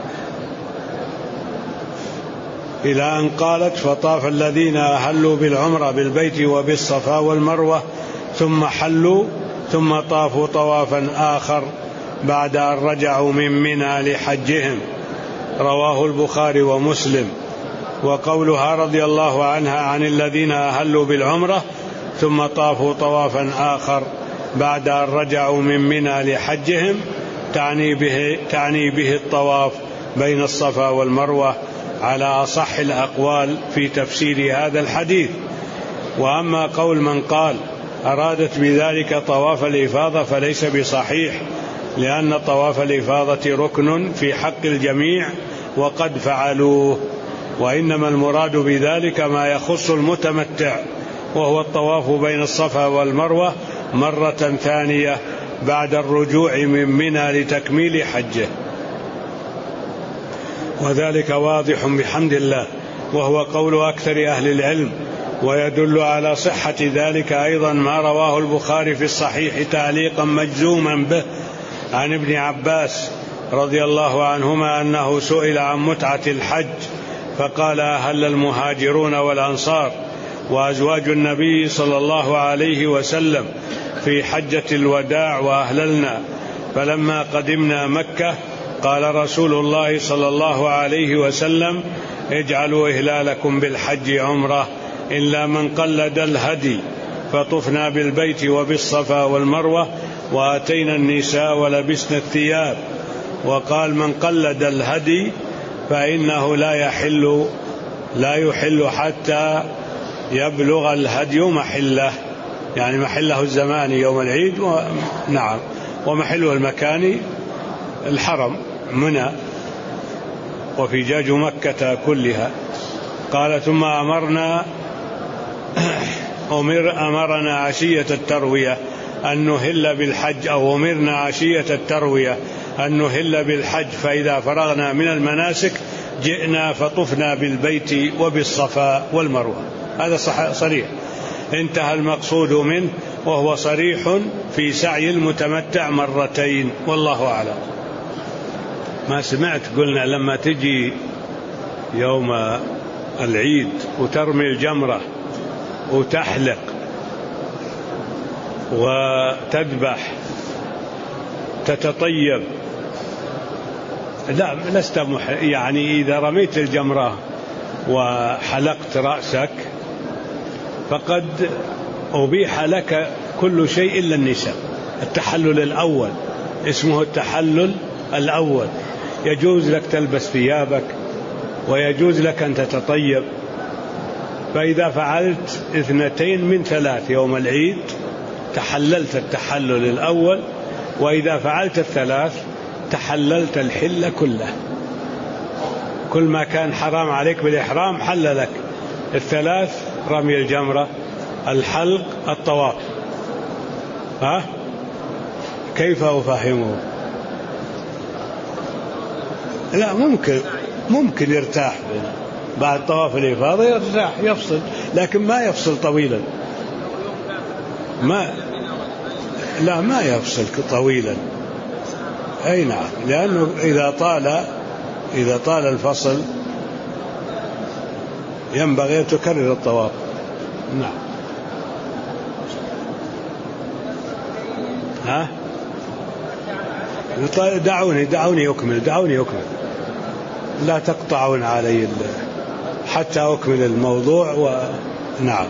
S1: إلى أن قالت: فطاف الذين أهلوا بالعمرة بالبيت وبالصفا والمروة ثم حلوا ثم طافوا طوافا آخر بعد أن رجعوا من منى لحجهم. رواه البخاري ومسلم. وقولها رضي الله عنها عن الذين أهلوا بالعمرة ثم طافوا طوافا آخر بعد أن رجعوا من منى لحجهم تعني به, تعني به الطواف بين الصفا والمروة على أصح الأقوال في تفسير هذا الحديث. وأما قول من قال أرادت بذلك طواف الإفاضة فليس بصحيح، لأن طواف الإفاضة ركن في حق الجميع وقد فعلوه، وإنما المراد بذلك ما يخص المتمتع، وهو الطواف بين الصفا والمروة مرة ثانية بعد الرجوع من منى لتكميل حجه، وذلك واضح بحمد الله، وهو قول أكثر أهل العلم. ويدل على صحة ذلك أيضا ما رواه البخاري في الصحيح تعليقا مجزوما به عن ابن عباس رضي الله عنهما أنه سئل عن متعة الحج فقال: أهل المهاجرون والأنصار وأزواج النبي صلى الله عليه وسلم في حجة الوداع وأهللنا، فلما قدمنا مكة قال رسول الله صلى الله عليه وسلم: اجعلوا إهلالكم بالحج عمرة إلا من قلد الهدي، فطفنا بالبيت وبالصفا والمروة وأتينا النساء ولبسنا الثياب. وقال: من قلد الهدي فإنه لا يحل لا يحل حتى يبلغ الهدي محله، يعني محله الزماني يوم العيد، و... نعم، ومحله المكاني الحرم منى وفجاج مكة كلها. قال: ثم أمرنا أمر أمرنا عشية التروية أن نهل بالحج، أو أمرنا عشية التروية أن نهل بالحج، فإذا فرغنا من المناسك جئنا فطفنا بالبيت وبالصفا والمروة. هذا صريح، انتهى المقصود منه، وهو صريح في سعي المتمتع مرتين، والله أعلم. ما سمعت قلنا لما تجي يوم العيد وترمي الجمرة وتحلق وتذبح تتطيب، لا لست مح... يعني إذا رميت الجمرة وحلقت رأسك فقد أبيح لك كل شيء إلا النساء. التحلل الأول اسمه التحلل الأول، يجوز لك تلبس ثيابك ويجوز لك أن تتطيب. فإذا فعلت اثنتين من ثلاث يوم العيد تحللت التحلل الأول، وإذا فعلت الثلاث تحللت الحل كله. كل ما كان حرام عليك بالإحرام حل لك: الثلاث رمي الجمرة، الحلق، الطواف. ها كيف أفهمه؟ لا ممكن ممكن يرتاح بعد طواف الإفاضة، يرتاح يفصل، لكن ما يفصل طويلا. ما لا ما يفصل طويلا. أي نعم، لأنه إذا طال إذا طال الفصل ينبغي أن تكرر الطواف. نعم. ها دعوني دعوني أكمل دعوني أكمل لا تقطعون علي حتى أكمل الموضوع. ونعم.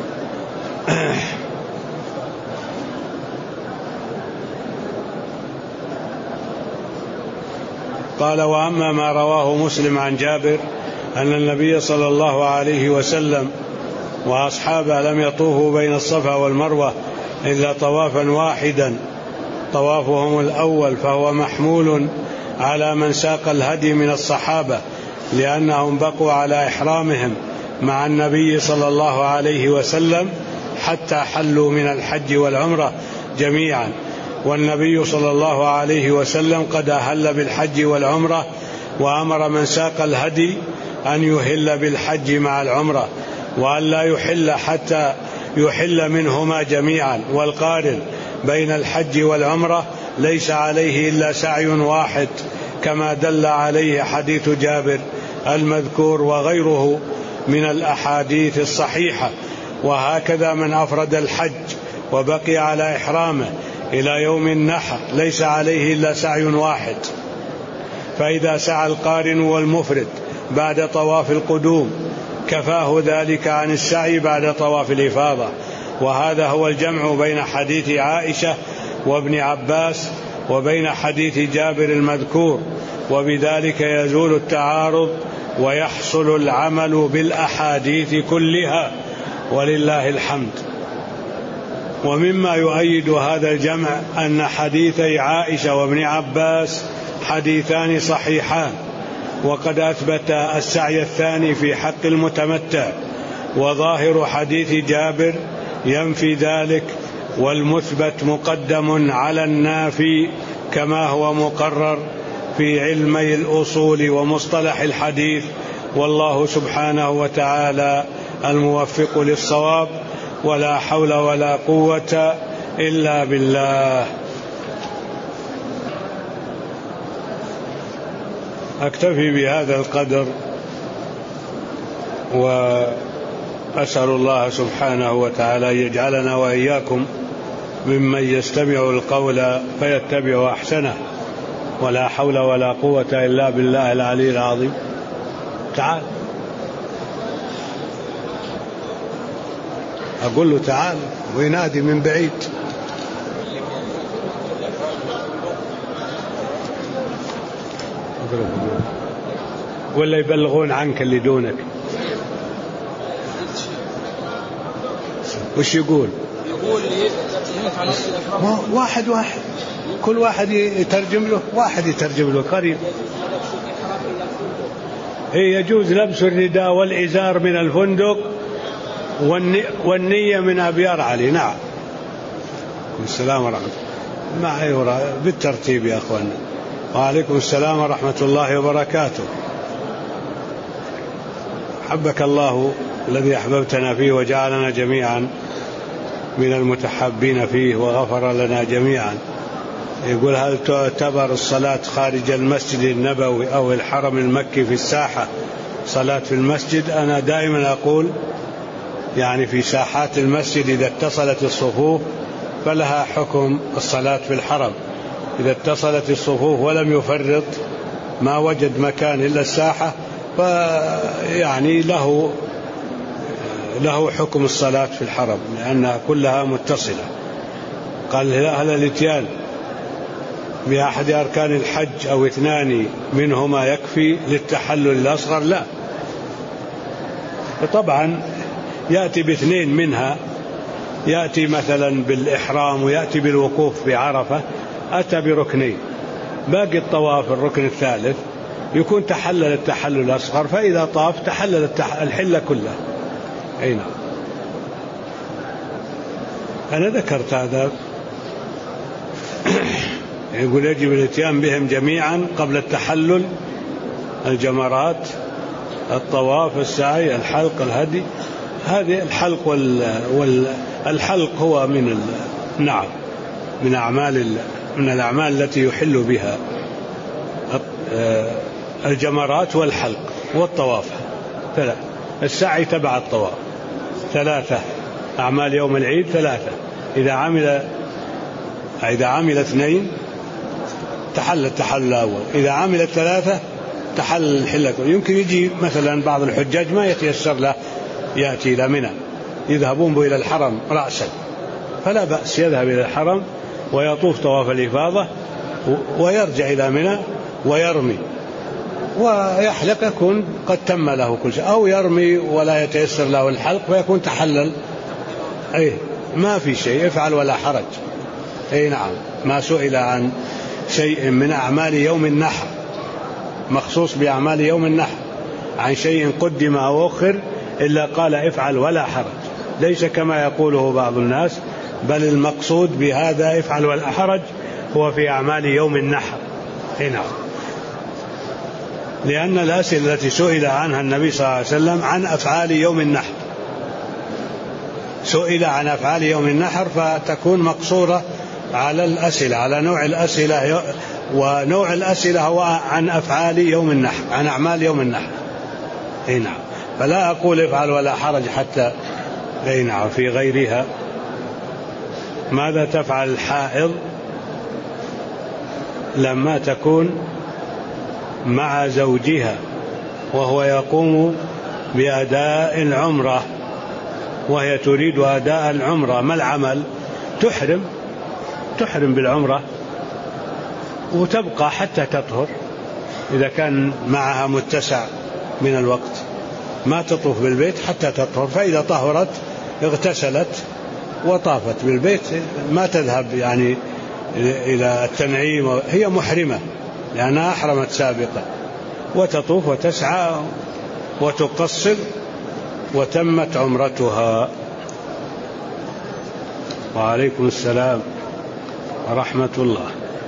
S1: قال: وأما ما رواه مسلم عن جابر أن النبي صلى الله عليه وسلم وأصحابه لم يطوفوا بين الصفا والمروة إلا طوافا واحدا طوافهم الأول، فهو محمول على من ساق الهدي من الصحابة، لأنهم بقوا على إحرامهم مع النبي صلى الله عليه وسلم حتى حلوا من الحج والعمرة جميعا، والنبي صلى الله عليه وسلم قد أهل بالحج والعمرة، وأمر من ساق الهدي أن يهل بالحج مع العمرة، وأن لا يحل حتى يحل منهما جميعا. والقارن بين الحج والعمرة ليس عليه إلا سعي واحد، كما دل عليه حديث جابر المذكور وغيره من الأحاديث الصحيحة. وهكذا من أفرد الحج وبقي على إحرامه إلى يوم النحر ليس عليه إلا سعي واحد. فإذا سعى القارن والمفرد بعد طواف القدوم كفاه ذلك عن السعي بعد طواف الإفاضة. وهذا هو الجمع بين حديث عائشة وابن عباس وبين حديث جابر المذكور، وبذلك يزول التعارض ويحصل العمل بالأحاديث كلها، ولله الحمد. ومما يؤيد هذا الجمع أن حديثي عائشة وابن عباس حديثان صحيحان، وقد أثبت السعي الثاني في حق المتمتع، وظاهر حديث جابر ينفي ذلك، والمثبت مقدم على النافي كما هو مقرر في علمي الأصول ومصطلح الحديث، والله سبحانه وتعالى الموفق للصواب، ولا حول ولا قوة إلا بالله. أكتفي بهذا القدر، وأسأل الله سبحانه وتعالى أن يجعلنا وإياكم ممن يستمع القول فيتبع أحسنه، ولا حول ولا قوة إلا بالله العلي العظيم. تعال، أقول له تعال وينادي من بعيد. ولا يبلغون عنك اللي دونك. وش يقول؟ يقول واحد واحد، كل واحد يترجم له، واحد يترجم له قريب. هي يجوز لبس الرداء والإزار من الفندق والنية من أبيار علي. نعم. السلام ورحمة الله. ما أيوة بالترتيب يا أخوانا. وعليكم السلام ورحمة الله وبركاته. حبك الله الذي أحببتنا فيه وجعلنا جميعا من المتحبين فيه وغفر لنا جميعا. يقول: هل تعتبر الصلاة خارج المسجد النبوي أو الحرم المكي في الساحة صلاة في المسجد؟ أنا دائما أقول يعني في ساحات المسجد إذا اتصلت الصفوف فلها حكم الصلاة في الحرم. إذا اتصلت الصفوف ولم يفرط ما وجد مكان إلا الساحة فيعني له له حكم الصلاة في الحرم لأنها كلها متصلة. قال: هل الاتيان بأحد أركان الحج أو اثنان منهما يكفي للتحلل الأصغر؟ لا، طبعا يأتي باثنين منها، يأتي مثلا بالإحرام ويأتي بالوقوف بعرفة، أتى بركنين، باقي الطواف الركن الثالث يكون تحلل التحلل الأصغر، فإذا طاف تحلل الحلة كلها. أي نعم، أنا ذكرت هذا. يقول: يجب الاتيان بهم جميعا قبل التحلل، الجمرات، الطواف، السعي، الحلق، الهدي. هذه الحلق وال... والحلق هو من ال... نعم من أعمال ال... من الأعمال التي يحل بها الجمرات والحلق والطواف. ثلاثة. السعي تبع الطواف. ثلاثة أعمال يوم العيد، ثلاثة. إذا عمل إذا عمل اثنين تحل التحلل الأول، إذا عمل ثلاثة تحل الحلة. يمكن يجي مثلا بعض الحجاج ما يتيسر له يأتي إلى منى، يذهبون به إلى الحرم رأسا، فلا بأس يذهب إلى الحرم ويطوف طواف الإفاضة ويرجع إلى منى ويرمي ويحلق، يكون قد تم له كل شيء. أو يرمي ولا يتيسر له الحلق فيكون تحلل. أي ما في شيء، افعل ولا حرج. أي نعم، ما سئل عن شيء من أعمال يوم النحر مخصوص بأعمال يوم النحر عن شيء قدم أو أخر إلا قال افعل ولا حرج، ليس كما يقوله بعض الناس، بل المقصود بهذا افعل ولا حرج هو في أعمال يوم النحر. هنا لأن الأسئلة التي سئل عنها النبي صلى الله عليه وسلم عن أفعال يوم النحر، سئل عن أفعال يوم النحر فتكون مقصورة على الأسئلة، على نوع الأسئلة، ونوع الأسئلة هو عن أفعال يوم النحر، عن أعمال يوم النحر. هنا فلا أقول افعل ولا حرج حتى هنا في غيرها. ماذا تفعل الحائض لما تكون مع زوجها وهو يقوم بأداء العمرة وهي تريد أداء العمرة؟ ما العمل؟ تحرم تحرم بالعمرة وتبقى حتى تطهر إذا كان معها متسع من الوقت، ما تطوف بالبيت حتى تطهر، فإذا طهرت اغتسلت وطافت بالبيت، ما تذهب يعني إلى التنعيم، هي محرمة لأنها أحرمت سابقا. وتطوف وتسعى وتقصر وتمت عمرتها. وعليكم السلام ورحمة الله.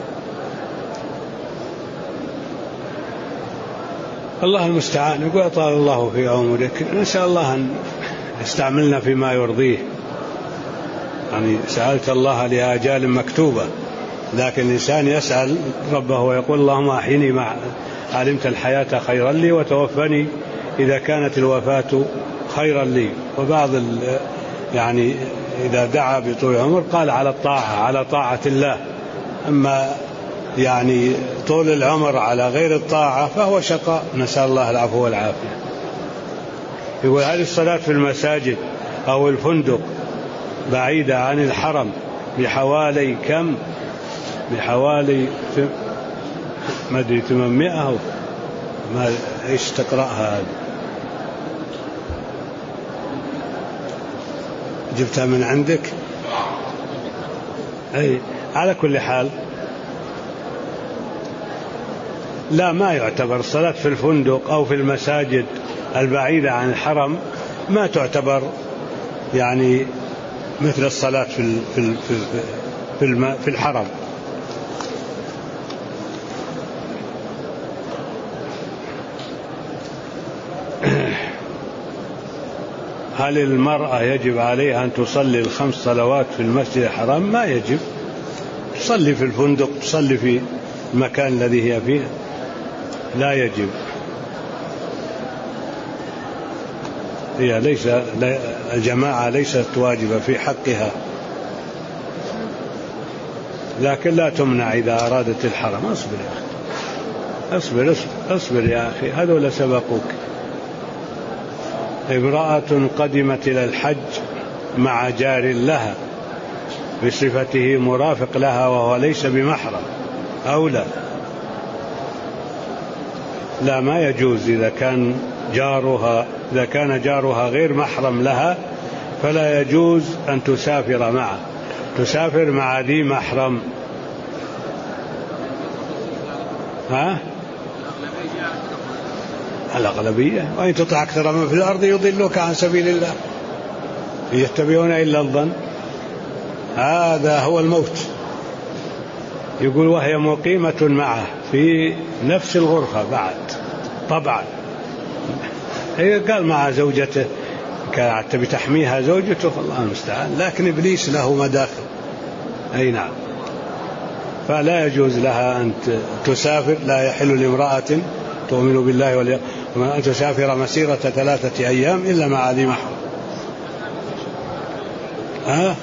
S1: الله المستعان. يقول طال الله في عمرك، نسأل الله أن يستعملنا فيما يرضيه. يعني سألت الله لآجال مكتوبة، لكن الإنسان يسأل ربه ويقول اللهم أحيني ما علمت الحياة خيرا لي، وتوفني إذا كانت الوفاة خيرا لي. وبعض يعني إذا دعا بطول عمر قال على الطاعة، على طاعة الله. أما يعني طول العمر على غير الطاعة فهو شقاء، نسأل الله العفو والعافية. يقول هذه الصلاة في المساجد أو الفندق بعيدة عن الحرم بحوالي كم؟ بحوالي ما أدري ثمانمائة أو ما إيش تقرأها هذه؟ جبتها من عندك؟ أي على كل حال لا، ما يعتبر الصلاة في الفندق أو في المساجد البعيدة عن الحرم ما تعتبر يعني مثل الصلاة في في في في الحرم. هل المرأة يجب عليها أن تصلي الخمس صلوات في المسجد الحرام؟ ما يجب، تصلي في الفندق، تصلي في المكان الذي هي فيه، لا يجب. هي ليس الجماعة ليست واجبة في حقها، لكن لا تمنع إذا أرادت الحرم. أصبر يا أخي، أصبر أصبر, أصبر يا أخي، هذول سبقوك. امرأة قدمت إلى الحج مع جار لها بصفته مرافق لها وهو ليس بمحرم أو لا؟ لا، ما يجوز. إذا كان جارها إذا كان جارها غير محرم لها فلا يجوز أن تسافر معه، تسافر مع ذي محرم. ها؟ الأغلبية، وإن تطع أكثر من في الأرض يضلوك عن سبيل الله يتبعون إلا الظن. هذا هو الموت. يقول وهي مقيمة معه في نفس الغرفة بعد، طبعا هي قال مع زوجته كانت بتحميها زوجته، الله المستعان، لكن إبليس له مداخل. أي نعم. فلا يجوز لها أن تسافر، لا يحل لامرأة تؤمن بالله واليوم أن تسافر مسيرة ثلاثة أيام إلا مع ذي محرم. أه؟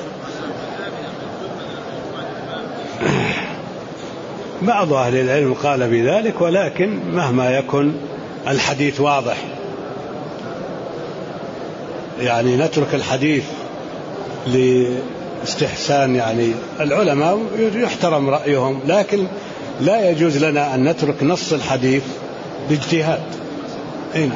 S1: بعض أهل العلم قال بذلك، ولكن مهما يكن الحديث واضح، يعني نترك الحديث لاستحسان يعني العلماء يحترم رأيهم، لكن لا يجوز لنا أن نترك نص الحديث باجتهاد. هنا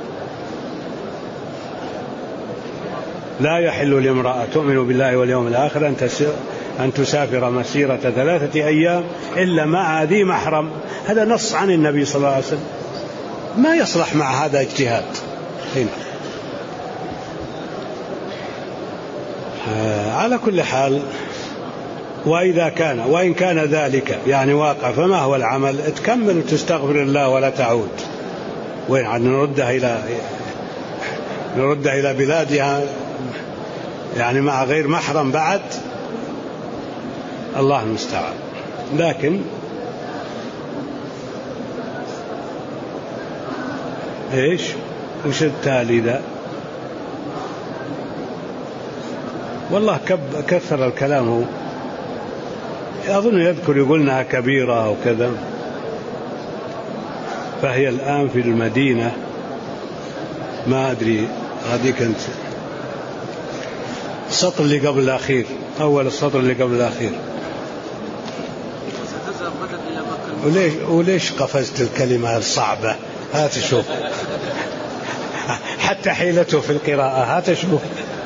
S1: لا يحل لامرأة تؤمن بالله واليوم الآخر أن أن تسافر مسيرة ثلاثة أيام إلا مع ذي محرم. هذا نص عن النبي صلى الله عليه وسلم، ما يصلح مع هذا اجتهاد. هنا آه على كل حال، وإذا كان وإن كان ذلك يعني واقع، فما هو العمل؟ تكمل وتستغفر الله ولا تعود. وين عاد نردها إلى نردها إلى بلادها يعني مع غير محرم بعد؟ الله المستعان. لكن إيش وش التالي ذا؟ والله كثر الكلام. هو أظن يذكر يقولنا كبيرة أو كذا. فهي الآن في المدينة، ما أدري هذه كانت السطر اللي قبل الأخير، أول السطر اللي قبل الأخير. وليش, وليش قفزت الكلمة الصعبة؟ هات شوف حتى حيلته في القراءة، هات شوف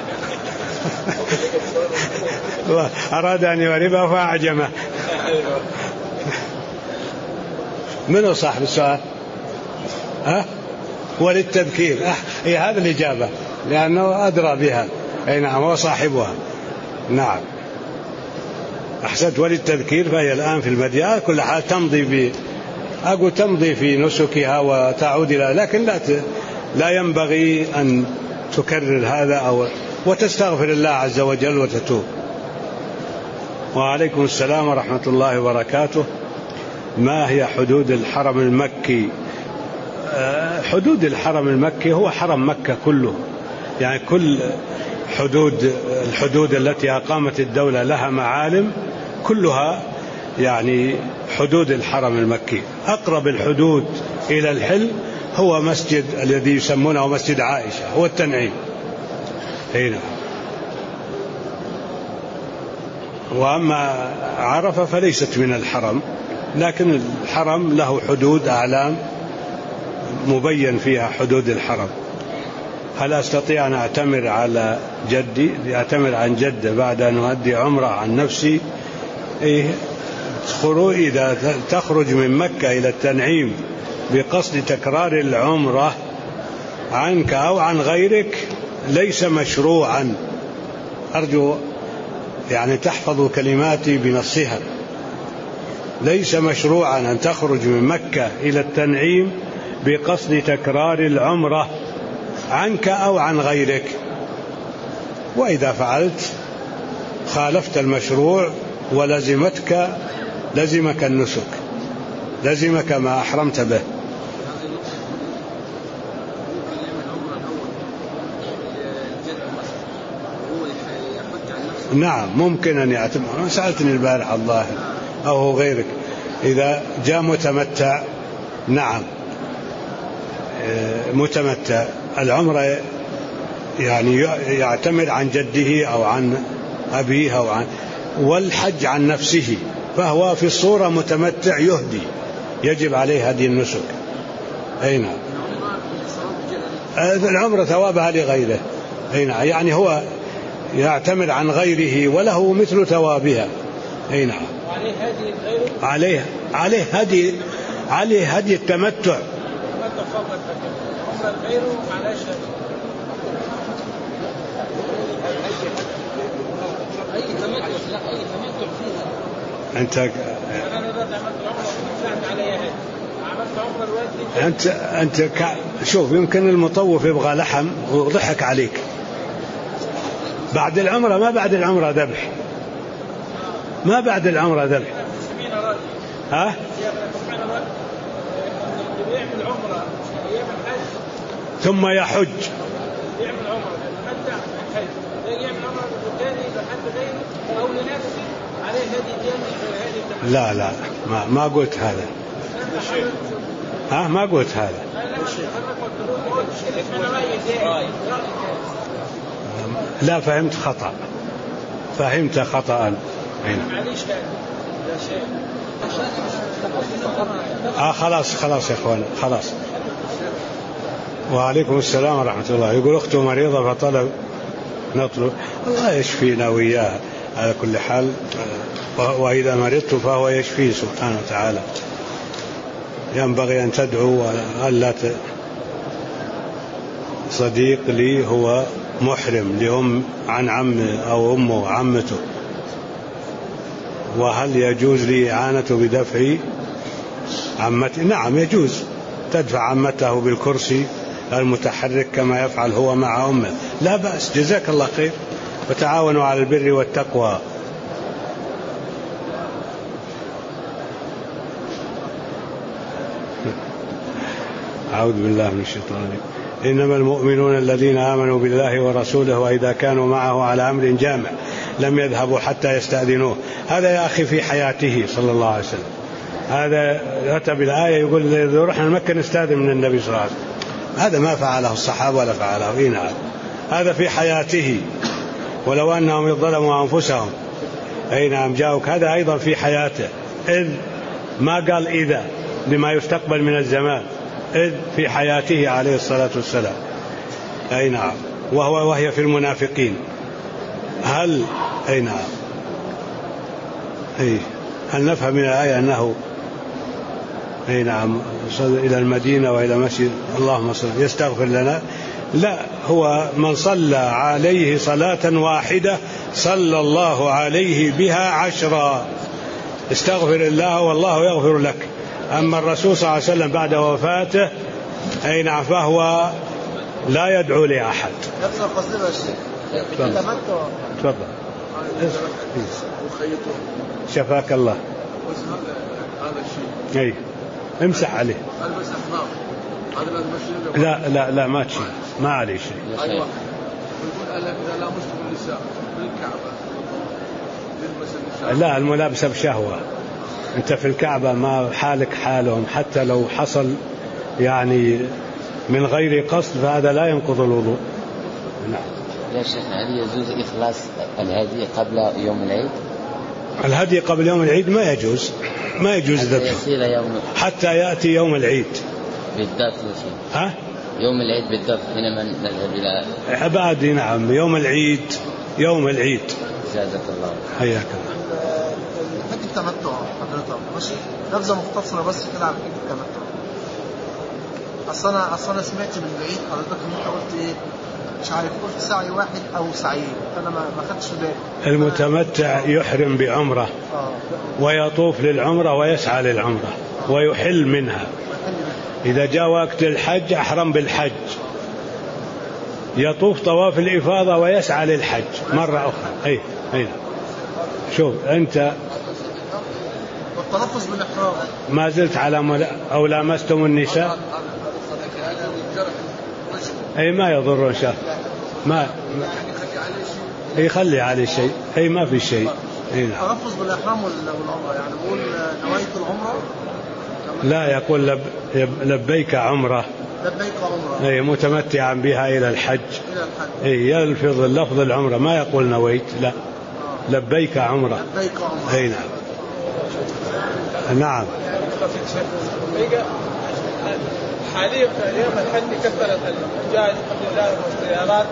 S1: أراد أن يغربه فأعجمه. منو صاحب السؤال؟ أه؟ وللتذكير. أه؟ هي هذه الإجابة لأنه أدرى بها. أي نعم، هو صاحبها. نعم أحسنت. وللتذكير، فهي الآن في المدينة كل حال تمضي ب أقول تمضي في نسكها وتعود إلى، لكن لا ت... لا ينبغي أن تكرر هذا أو وتستغفر الله عز وجل وتتوب. وعليكم السلام ورحمة الله وبركاته. ما هي حدود الحرم المكي؟ حدود الحرم المكي هو حرم مكة كله، يعني كل حدود الحدود التي أقامت الدولة لها معالم كلها يعني حدود الحرم المكي. أقرب الحدود إلى الحل هو مسجد الذي يسمونه مسجد عائشة، هو التنعيم هنا. وأما عرفة فليست من الحرم، لكن الحرم له حدود أعلام مبين فيها حدود الحرم. هل أستطيع أن أعتمر على جدي أعتمر عن جدة بعد أن أؤدي عمرة عن نفسي؟ إيه، إذا تخرج من مكة إلى التنعيم بقصد تكرار العمرة عنك أو عن غيرك ليس مشروعا. أرجو يعني تحفظوا كلماتي بنصها. ليس مشروعا أن تخرج من مكة إلى التنعيم بقصد تكرار العمرة عنك أو عن غيرك، وإذا فعلت خالفت المشروع ولزمتك لزمك النسك، لزمك ما أحرمت به. نعم ممكن أن يعتمر. سألتني البارحة الظاهر أو غيرك، إذا جاء متمتع نعم متمتع العمرة يعني يعتمر عن جده أو عن أبيه أو عن والحج عن نفسه، فهو في الصورة متمتع يهدي، يجب عليه هدي النسك. أي نعم. العمرة ثوابها لغيره. أي نعم، يعني هو يعتمر عن غيره وله مثل ثوابها. أي نعم. عليه عليه هدي عليه هدي التمتع. أنت أنت أنت ك... شوف، يمكن المطوف يبغى لحم وضحك عليك. بعد العمرة ما بعد العمرة ذبح، ما بعد العمرة ذبح. ها؟ ثم يحج. لا لا ما ما قلت هذا. ها ما قلت هذا. لا فهمت خطأ، فهمت خطأ. آه خلاص خلاص يا اخوان خلاص. وعليكم السلام ورحمة الله. يقول أخته مريضة فطلب نطلب الله يشفينا وإياها على كل حال، وإذا مرضت فهو يشفي سبحانه وتعالى. ينبغي أن تدعو ألا ت... صديق لي هو محرم لأم عن عمه أو أمه عمته، وهل يجوز لي إعانة بدفع عمته؟ نعم يجوز، تدفع عمته بالكرسي المتحرك كما يفعل هو مع أمه، لا بأس، جزاك الله خير، وتعاونوا على البر والتقوى. أعوذ بالله من الشيطان. إنما المؤمنون الذين آمنوا بالله ورسوله وإذا كانوا معه على أمر جامع لم يذهبوا حتى يستأذنوه. هذا يا أخي في حياته صلى الله عليه وسلم، هذا أتى بالآية يقول إذا رحنا مكة نستأذن من النبي صلى الله عليه وسلم. هذا ما فعله الصحابة ولا فعله. إيه نعم، هذا في حياته. ولو أنهم ظلموا أنفسهم أي نعم جاءوك، هذا أيضا في حياته، إذ ما قال إذا لما يستقبل من الزمان، إذ في حياته عليه الصلاة والسلام. أي نعم. وهو وهي في المنافقين. هل أي نعم أي هل نفهم من الآية أنه أي نعم إلى المدينة وإلى مسجد اللهم صل يستغفر لنا. لا، هو من صلى عليه صلاة واحدة صلى الله عليه بها عشرا. استغفر الله والله يغفر لك. أما الرسول صلى الله عليه وسلم بعد وفاته أي نعم فهو لا يدعو لأحد. تفضل تفضل شفاك الله. أي امسح عليه. لا لا لا ما تشيل ما عليه شيء. أيوة. لا الملابسة بشهوة. أنت في الكعبة ما حالك حالهم، حتى لو حصل يعني من غير قصد فهذا لا ينقض الوضوء. نعم.
S2: يا شيخ هل يجوز إخلاص الهدي قبل يوم العيد؟
S1: الهدي قبل يوم العيد ما يجوز، ما يجوز ذبحه حتى يأتي يوم العيد
S2: بالضبط.
S1: ها؟
S2: يوم العيد بالضبط حينما نذهب إلى
S1: عبادي. نعم يوم العيد، يوم العيد.
S2: جزاك الله.
S1: حياك
S3: الله. حج التمتع حضرتك ماشي نبذة مختصرة بس كده عن حج التمتع. أصل أنا أصل أنا سمعت من بعيد حضرتك إن أنت قلت إيه مش عارف قلت سعي واحد أو سعيين، فأنا ما ما خدتش بالي.
S1: المتمتع يحرم بعمرة ويطوف للعمرة ويسعى للعمرة ويحل منها. إذا جاء وقت الحج أحرم بالحج، يطوف طواف الإفاضة ويسعى للحج مرة أخرى. أي أي شوف أنت
S3: والتلفظ بالإحرام
S1: ما زلت على مل... أو لامستم النساء. أي ما يضر إن شاء ما يخلي عليه شيء. أي ما في شيء.
S3: التلفظ بالإحرام والعمرة يعني بقول نويت العمرة.
S1: لا يقول لب... لبيك عمرة.
S3: لبيك عمرة.
S1: أي متمتعا بها إلى الحج. إلى الحج. أي يلفظ اللفظ العمرة ما يقول نويت. لا آه. لبيك عمرة.
S3: لبيك عمرة.
S1: أي نعم. نعم.
S4: حاليا في أيام الحج كثرت الحجاج الحمد لله والسيارات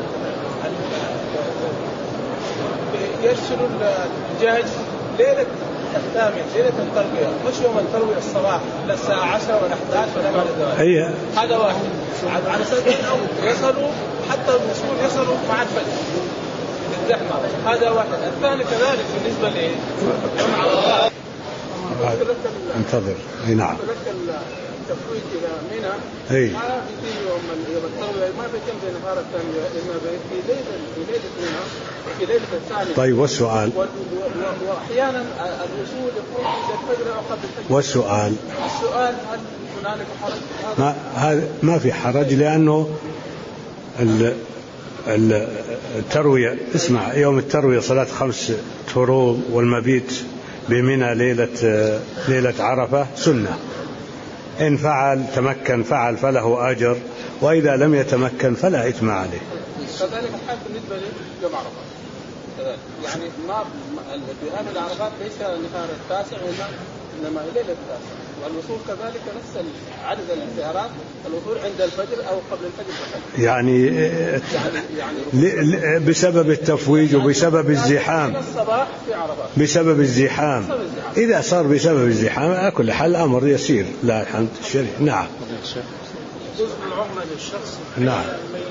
S4: يرسلوا الحجاج ليلة الثامن ليلة التروية، مش يوم التروية الصباح للساعة عشرة ولا أحد عشر ولا بعد ذلك. هذا واحد على سبيل الأول يصلوا حتى الوصول يصلوا مع الفجر الزحمة. هذا واحد. الثاني كذلك بالنسبة لي
S1: انتظر. اي نعم.
S4: التفويت الى منى
S1: اي
S4: ما في يوم التروية ما بيتم في نهار الثانية اما في ليله في ليله منى وفي ليله الثانيه.
S1: طيب والسؤال
S4: واحيانا الوصول يكون عند الفجر او قبل الفجر.
S1: والسؤال
S4: السؤال هل هنالك حرج؟
S1: ما هذا ما في حرج لانه ال التروية اسمع يوم التروية صلاة خمس فروض والمبيت بمنى ليلة ليلة عرفة سنة. إن فعل تمكن فعل فله أجر، وإذا لم يتمكن فلا إثم عليه.
S4: كذلك الحال بالنسبة ليوم عرفة يعني ما الذهاب إلى عرفات ليس نهار التاسع إنما ليلة التاسع، والوصول كذلك نفس عدد الزيارات الوصول عند الفجر أو قبل الفجر بفجر.
S1: يعني, يعني بسبب التفويج وبسبب الزحام بسبب الزحام إذا صار بسبب الزحام على كل حال الأمر يسير لا الحمد الشريف. نعم.
S4: جزء من العمرة للشخص.
S1: نعم.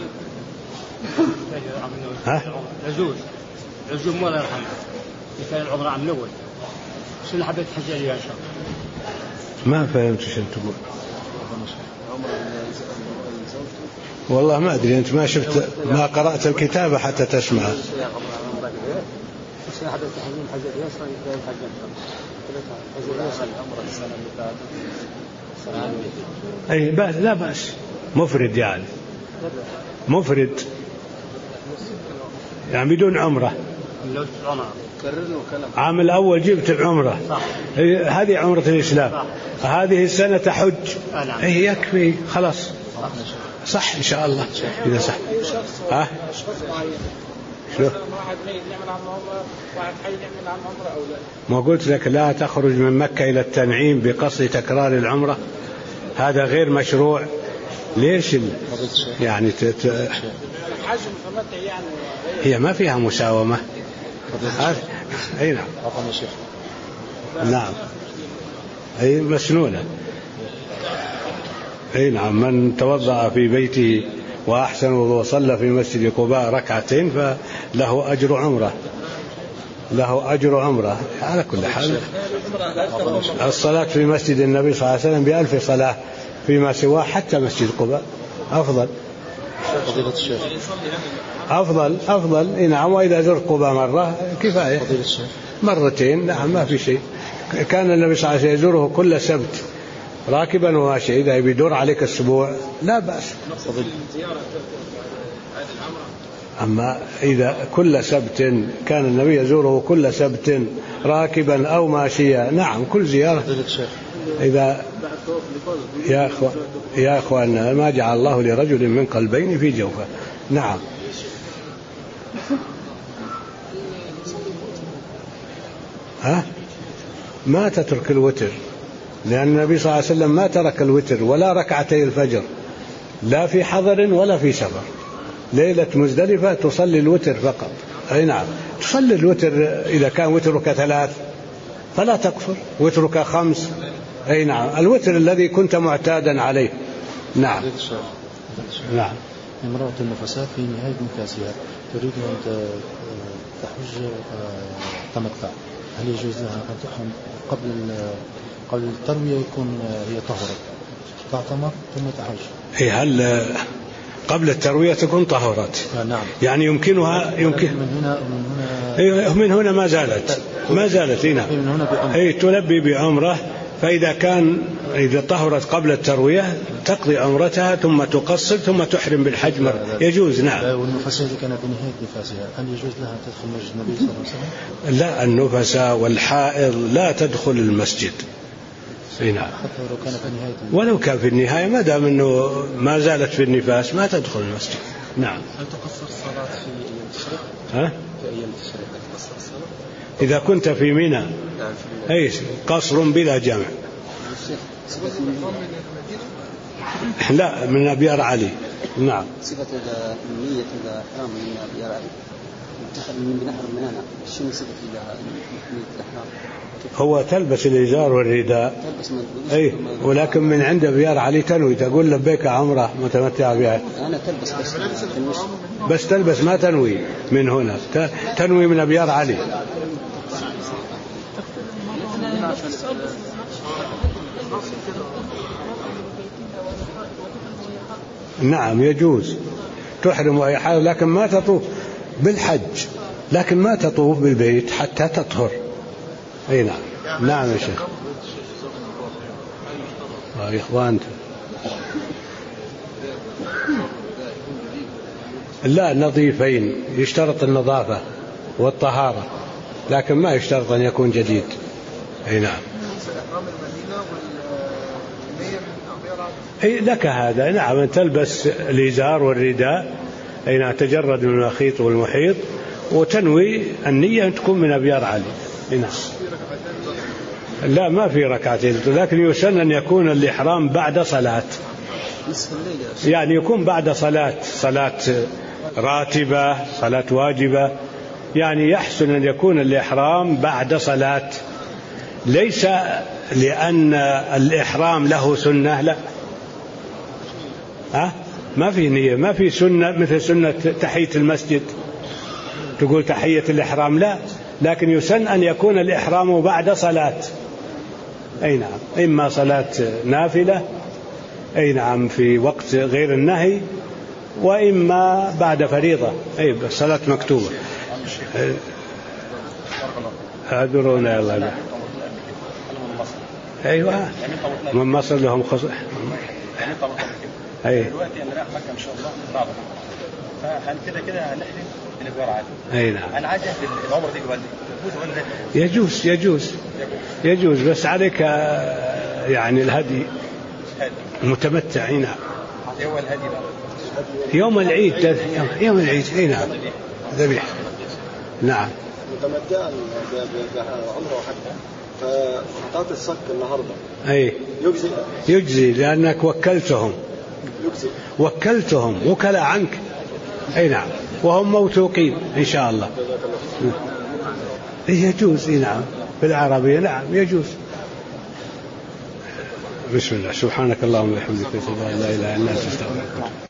S1: ها؟
S5: يجوز يجوز الله يرحمه مثال العمرة عم الأول شنو حبيت حاجة لي إن شاء الله.
S1: ما فهمت شو تقول. والله ما أدري أنت ما شفت ما قرأت الكتابة حتى تسمع. أي بأس لا بأس مفرد يعني مفرد يعني بدون عمرة. عام الأول جبت العمرة هذه عمرة الإسلام هذه السنة تحج هي يكفي خلاص صح إن شاء الله إذا صح. ها شو ما قلت لك لا تخرج من مكة إلى التنعيم بقصد تكرار العمرة هذا غير مشروع. ليش يعني تت... هي ما فيها مساومة. أي نعم. نعم أي مسنونة. أي نعم، من توضأ في بيته وأحسن وضوء وصلى في مسجد قباء ركعتين فله أجر عمره، له أجر عمره. على كل حال الصلاة في مسجد النبي صلى الله عليه وسلم بألف صلاة فيما سواه حتى مسجد قباء أفضل.
S6: فضيلة الشيخ
S1: أفضل أفضل نعم. وإذا زرت قباء مرة كفاية،
S6: فضيلة الشيخ
S1: مرتين نعم ما في شيء. كان النبي صلى الله عليه وسلم يزوره كل سبت راكبا وماشي، إذا بيدور عليك الأسبوع لا بأس. أما إذا كل سبت كان النبي يزوره كل سبت راكبا أو ماشيا نعم كل زيارة. إذا يا أخوة يا أخوان ما جعل الله لرجل من قلبين في جوفه. نعم. ها ما تترك الوتر، لأن النبي صلى الله عليه وسلم ما ترك الوتر ولا ركعتي الفجر لا في حضر ولا في سفر. ليلة مزدلفة تصلي الوتر فقط. أي نعم تصلي الوتر إذا كان وترك ثلاث فلا تقصر، وترك خمس. أي نعم الوتر الذي كنت معتادا عليه. نعم. نعم.
S6: امرأة النفساء في نهاية نفاسها تريد أن تحج تمتع، هل يجوز لها أن تحرم قبل قبل التروية يكون هي طهرت تعتمر ثم تحج؟
S1: إيه هل قبل التروية تكون طهرت؟
S6: نعم.
S1: يعني يمكنها يمكن
S6: من هنا من هنا
S1: إيه من هنا ما زالت ما زالت هنا إيه تلبي بعمرة. فإذا كان إذا طهرت قبل التروية تقضي عمرتها ثم تقصر ثم تحرم بالحج مرة. يجوز. نعم.
S6: والنفساء اللي كانت بنهاية نفاسها هل يجوز لها تدخل مسجد النبي صلى الله عليه وسلم؟
S1: لا، النفساء والحائض لا تدخل المسجد. نعم.
S6: حتى ولو كان في نهاية
S1: ولو كان في النهاية ما دام أنه ما زالت في النفاس ما تدخل المسجد. نعم.
S6: هل تقصر الصلاة في أيام التشريق؟
S1: ها؟
S6: في أيام التشريق تقصر الصلاة؟
S1: إذا كنت في منى أي قصر بلا جمع. لا من أبيار علي. نعم.
S2: صفة النية إذا حرام من أبيار علي من بنحر منانا شنو صفة نية الإحرام؟
S1: هو تلبس الإزار والرداء أي، ولكن من عند أبيار علي تنوي تقول لبيك عمرة متمتع بها.
S2: أنا تلبس بس تلبس
S1: بس تلبس ما تنوي من هنا، تنوي من أبيار علي. نعم يجوز تحرم أي حال، لكن ما تطوف بالحج، لكن ما تطوف بالبيت حتى تطهر. أي نعم. نعم يا شيخ. يا إخوان لا نظيفين، يشترط النظافة والطهارة لكن ما يشترط أن يكون جديد. أي نعم. أي لك هذا. نعم أن تلبس الإزار والرداء. أي نعم تجرد من المخيط والمحيط وتنوي النية أن تكون من أبيار علي. أي نعم. لا ما في ركعتين، لكن يسن أن يكون الإحرام بعد صلاة، يعني يكون بعد صلاة صلاة راتبة صلاة واجبة، يعني يحسن أن يكون الإحرام بعد صلاة، ليس لأن الإحرام له سنة. لا ها ما في نية، ما في سنة مثل سنة تحية المسجد تقول تحية الإحرام، لا، لكن يسن أن يكون الإحرام بعد صلاة. أي نعم. إما صلاة نافلة أي نعم في وقت غير النهي، وإما بعد فريضة أي صلاة مكتوبة. أدرونا يا الله. أيوة من مصر لهم خص. أي
S7: دلوقتي أنا رايح مكة إن شاء الله رابع، فهل كده كده هنحرم الإبوار عادي؟
S1: أي نعم.
S7: أنا عايز العمرة دي والدي
S1: يجوز يجوز يجوز بس عليك يعني الهدي المتمتع. نعم.
S7: هو الهدي بقى
S1: يوم العيد، يوم العيد. اي نعم ذبيح. نعم.
S8: متمتعا بعمره وحجه، فقطعت الصك النهارده
S1: اي
S8: يجزي
S1: يجزي لانك وكلتهم
S8: يجزي
S1: وكلتهم وكلا عنك. اي نعم وهم موثوقين ان شاء الله. يجوز. اي نعم بالعربية. نعم يجوز. بسم الله. سبحانك اللهم وبحمدك، لا اله الا انت، استغفرك.